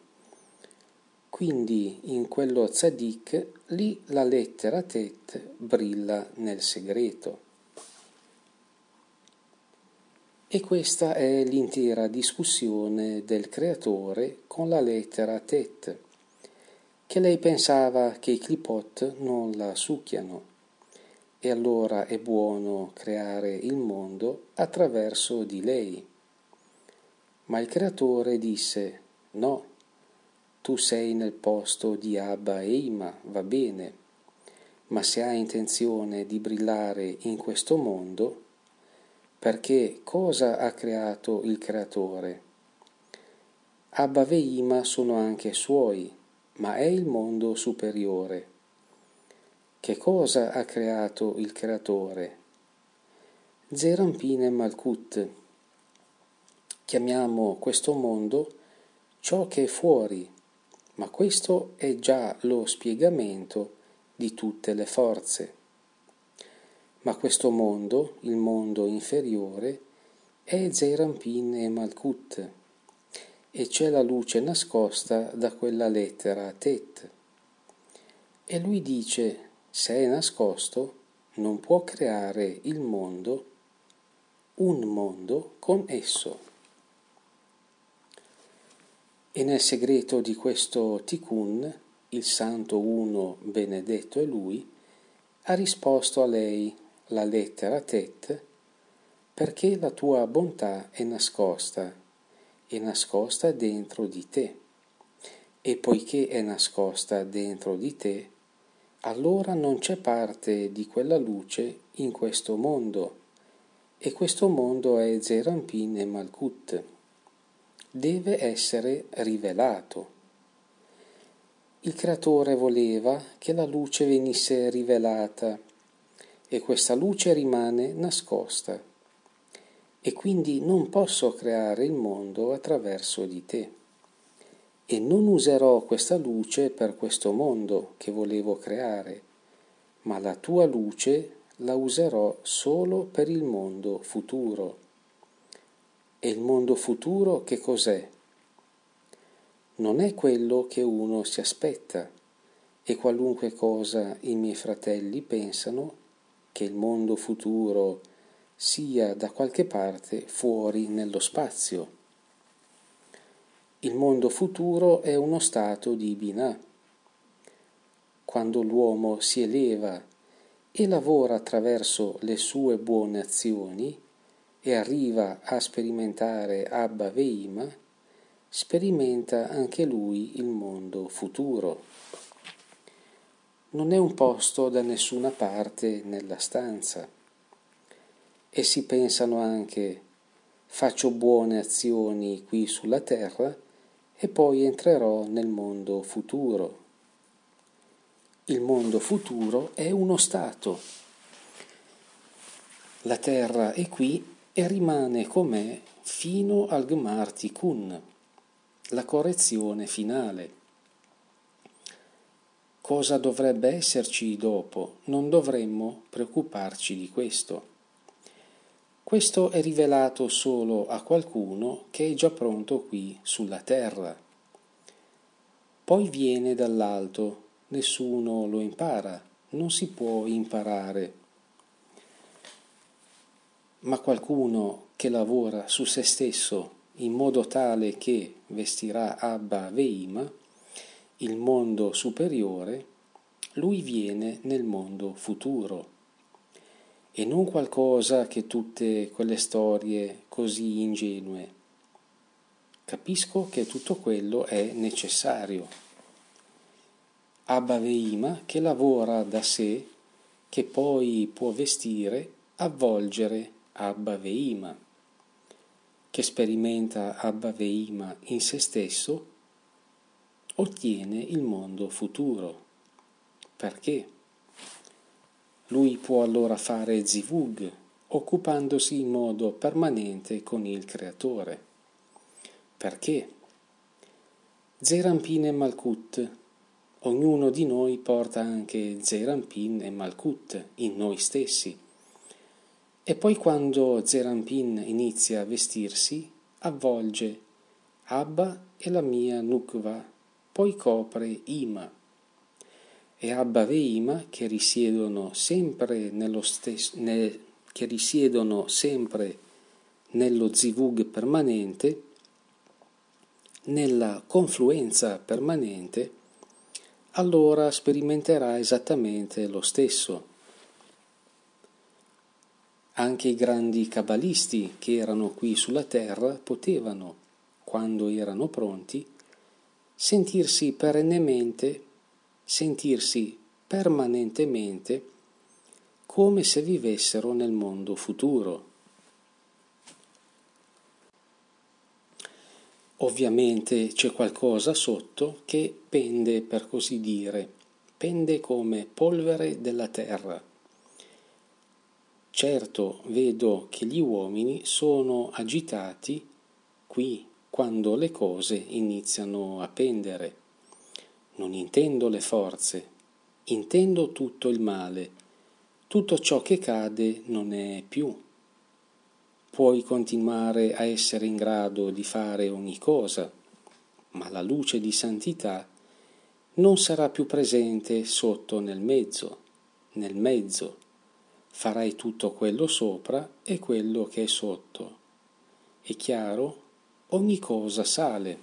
Quindi in quello Tzadik lì la lettera Tet brilla nel segreto. E questa è l'intera discussione del creatore con la lettera Tet, che lei pensava che i Klipot non la succhiano, e allora è buono creare il mondo attraverso di lei. Ma il creatore disse: no, tu sei nel posto di Abba e Ima, va bene, ma se hai intenzione di brillare in questo mondo, perché cosa ha creato il creatore? Abba e Ima sono anche suoi, ma è il mondo superiore. Che cosa ha creato il creatore? Zerampin e Malkut. Chiamiamo questo mondo ciò che è fuori, ma questo è già lo spiegamento di tutte le forze. Ma questo mondo, il mondo inferiore, è Zerampin e Malkut, e c'è la luce nascosta da quella lettera Tet. E lui dice: se è nascosto, non può creare il mondo, un mondo con esso. E nel segreto di questo Tikkun, il Santo Uno, benedetto è Lui, ha risposto a lei la lettera Tet, perché la tua bontà è nascosta dentro di te. E poiché è nascosta dentro di te, allora non c'è parte di quella luce in questo mondo, e questo mondo è Zerampin e Malkut. Deve essere rivelato. Il creatore voleva che la luce venisse rivelata e questa luce rimane nascosta e quindi non posso creare il mondo attraverso di te e non userò questa luce per questo mondo che volevo creare, ma la tua luce la userò solo per il mondo futuro. E il mondo futuro che cos'è? Non è quello che uno si aspetta, e qualunque cosa i miei fratelli pensano che il mondo futuro sia da qualche parte fuori nello spazio. Il mondo futuro è uno stato di Binah. quando l'uomo si eleva e lavora attraverso le sue buone azioni e arriva a sperimentare Abba Veima, sperimenta anche lui il mondo futuro. Non è un posto da nessuna parte nella stanza. Essi pensano anche: faccio buone azioni qui sulla terra e poi entrerò nel mondo futuro. Il mondo futuro è uno stato. La terra è qui e rimane com'è fino al Gmar Tikkun, la correzione finale. Cosa dovrebbe esserci dopo? Non dovremmo preoccuparci di questo. Questo è rivelato solo a qualcuno che è già pronto qui sulla terra. Poi viene dall'alto, nessuno lo impara, non si può imparare. Ma qualcuno che lavora su se stesso in modo tale che vestirà Abba Veima, il mondo superiore, lui viene nel mondo futuro. E non qualcosa che tutte quelle storie così ingenue. Capisco che tutto quello è necessario. Abba Veima che lavora da sé, che poi può vestire, avvolgere Abba Veima, che sperimenta Abba Veima in se stesso, ottiene il mondo futuro. Perché? Lui può allora fare zivug, occupandosi in modo permanente con il Creatore. Perché? Zeranpin e Malkut. Ognuno di noi porta anche Zeranpin e Malkut in noi stessi. E poi quando Zeranpin inizia a vestirsi, avvolge Abba e la mia Nukva, poi copre Ima. E Abba e Ima che risiedono sempre nello zivug permanente, nella confluenza permanente, allora sperimenterà esattamente lo stesso. Anche i grandi cabalisti che erano qui sulla terra potevano, quando erano pronti, sentirsi permanentemente come se vivessero nel mondo futuro. Ovviamente c'è qualcosa sotto che pende, per così dire, pende come polvere della terra. Certo, vedo che gli uomini sono agitati qui quando le cose iniziano a pendere. Non intendo le forze, intendo tutto il male. Tutto ciò che cade non è più. Puoi continuare a essere in grado di fare ogni cosa, ma la luce di santità non sarà più presente sotto nel mezzo. Farai tutto quello sopra e quello che è sotto. È chiaro? Ogni cosa sale.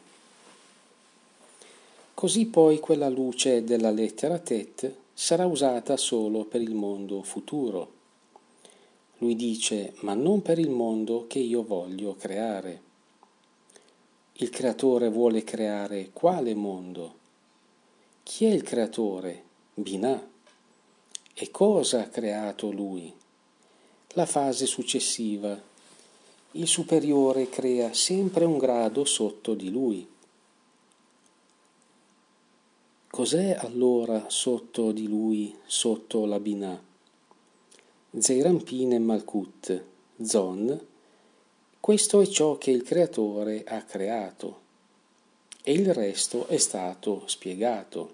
Così poi quella luce della lettera Tet sarà usata solo per il mondo futuro. Lui dice, ma non per il mondo che io voglio creare. Il creatore vuole creare quale mondo? Chi è il creatore? Binah. E cosa ha creato lui? La fase successiva. Il superiore crea sempre un grado sotto di lui. Cos'è allora sotto di lui, sotto la Binah? Zeranpin e Malkut, Zon, questo è ciò che il creatore ha creato e il resto è stato spiegato.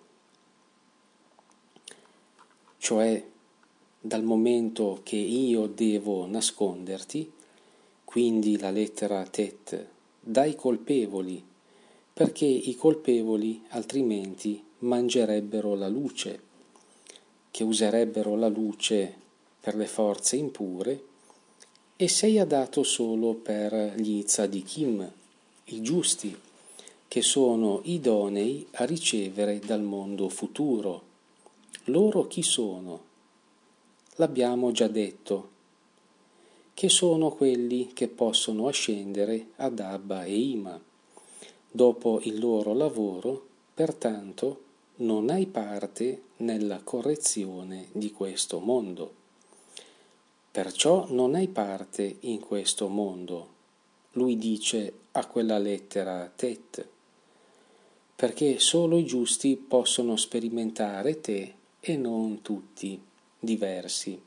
Cioè, dal momento che io devo nasconderti, quindi la lettera Tet, dai colpevoli, perché i colpevoli altrimenti mangerebbero la luce, che userebbero la luce per le forze impure, e sei adatto solo per gli tzadikim, i giusti, che sono idonei a ricevere dal mondo futuro, Loro chi sono? L'abbiamo già detto, che sono quelli che possono ascendere ad Abba e Ima. Dopo il loro lavoro, pertanto, non hai parte nella correzione di questo mondo. Perciò non hai parte in questo mondo, lui dice a quella lettera Tet, perché solo i giusti possono sperimentare te e non tutti, diversi.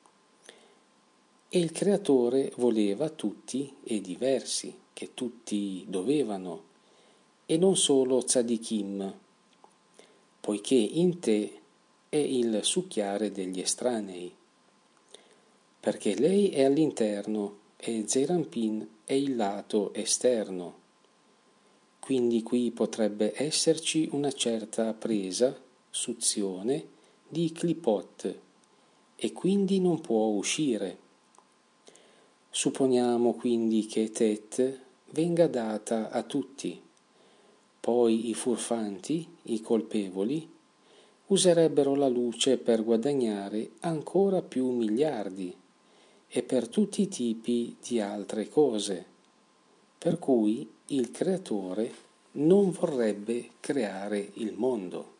E il Creatore voleva tutti e diversi, che tutti dovevano, e non solo tzadikim, poiché in te è il succhiare degli estranei, perché lei è all'interno e Zerampin è il lato esterno. Quindi qui potrebbe esserci una certa presa, suzione, di clipot, e quindi non può uscire. Supponiamo quindi che Tet venga data a tutti, poi i furfanti, i colpevoli, userebbero la luce per guadagnare ancora più miliardi e per tutti i tipi di altre cose, per cui il Creatore non vorrebbe creare il mondo.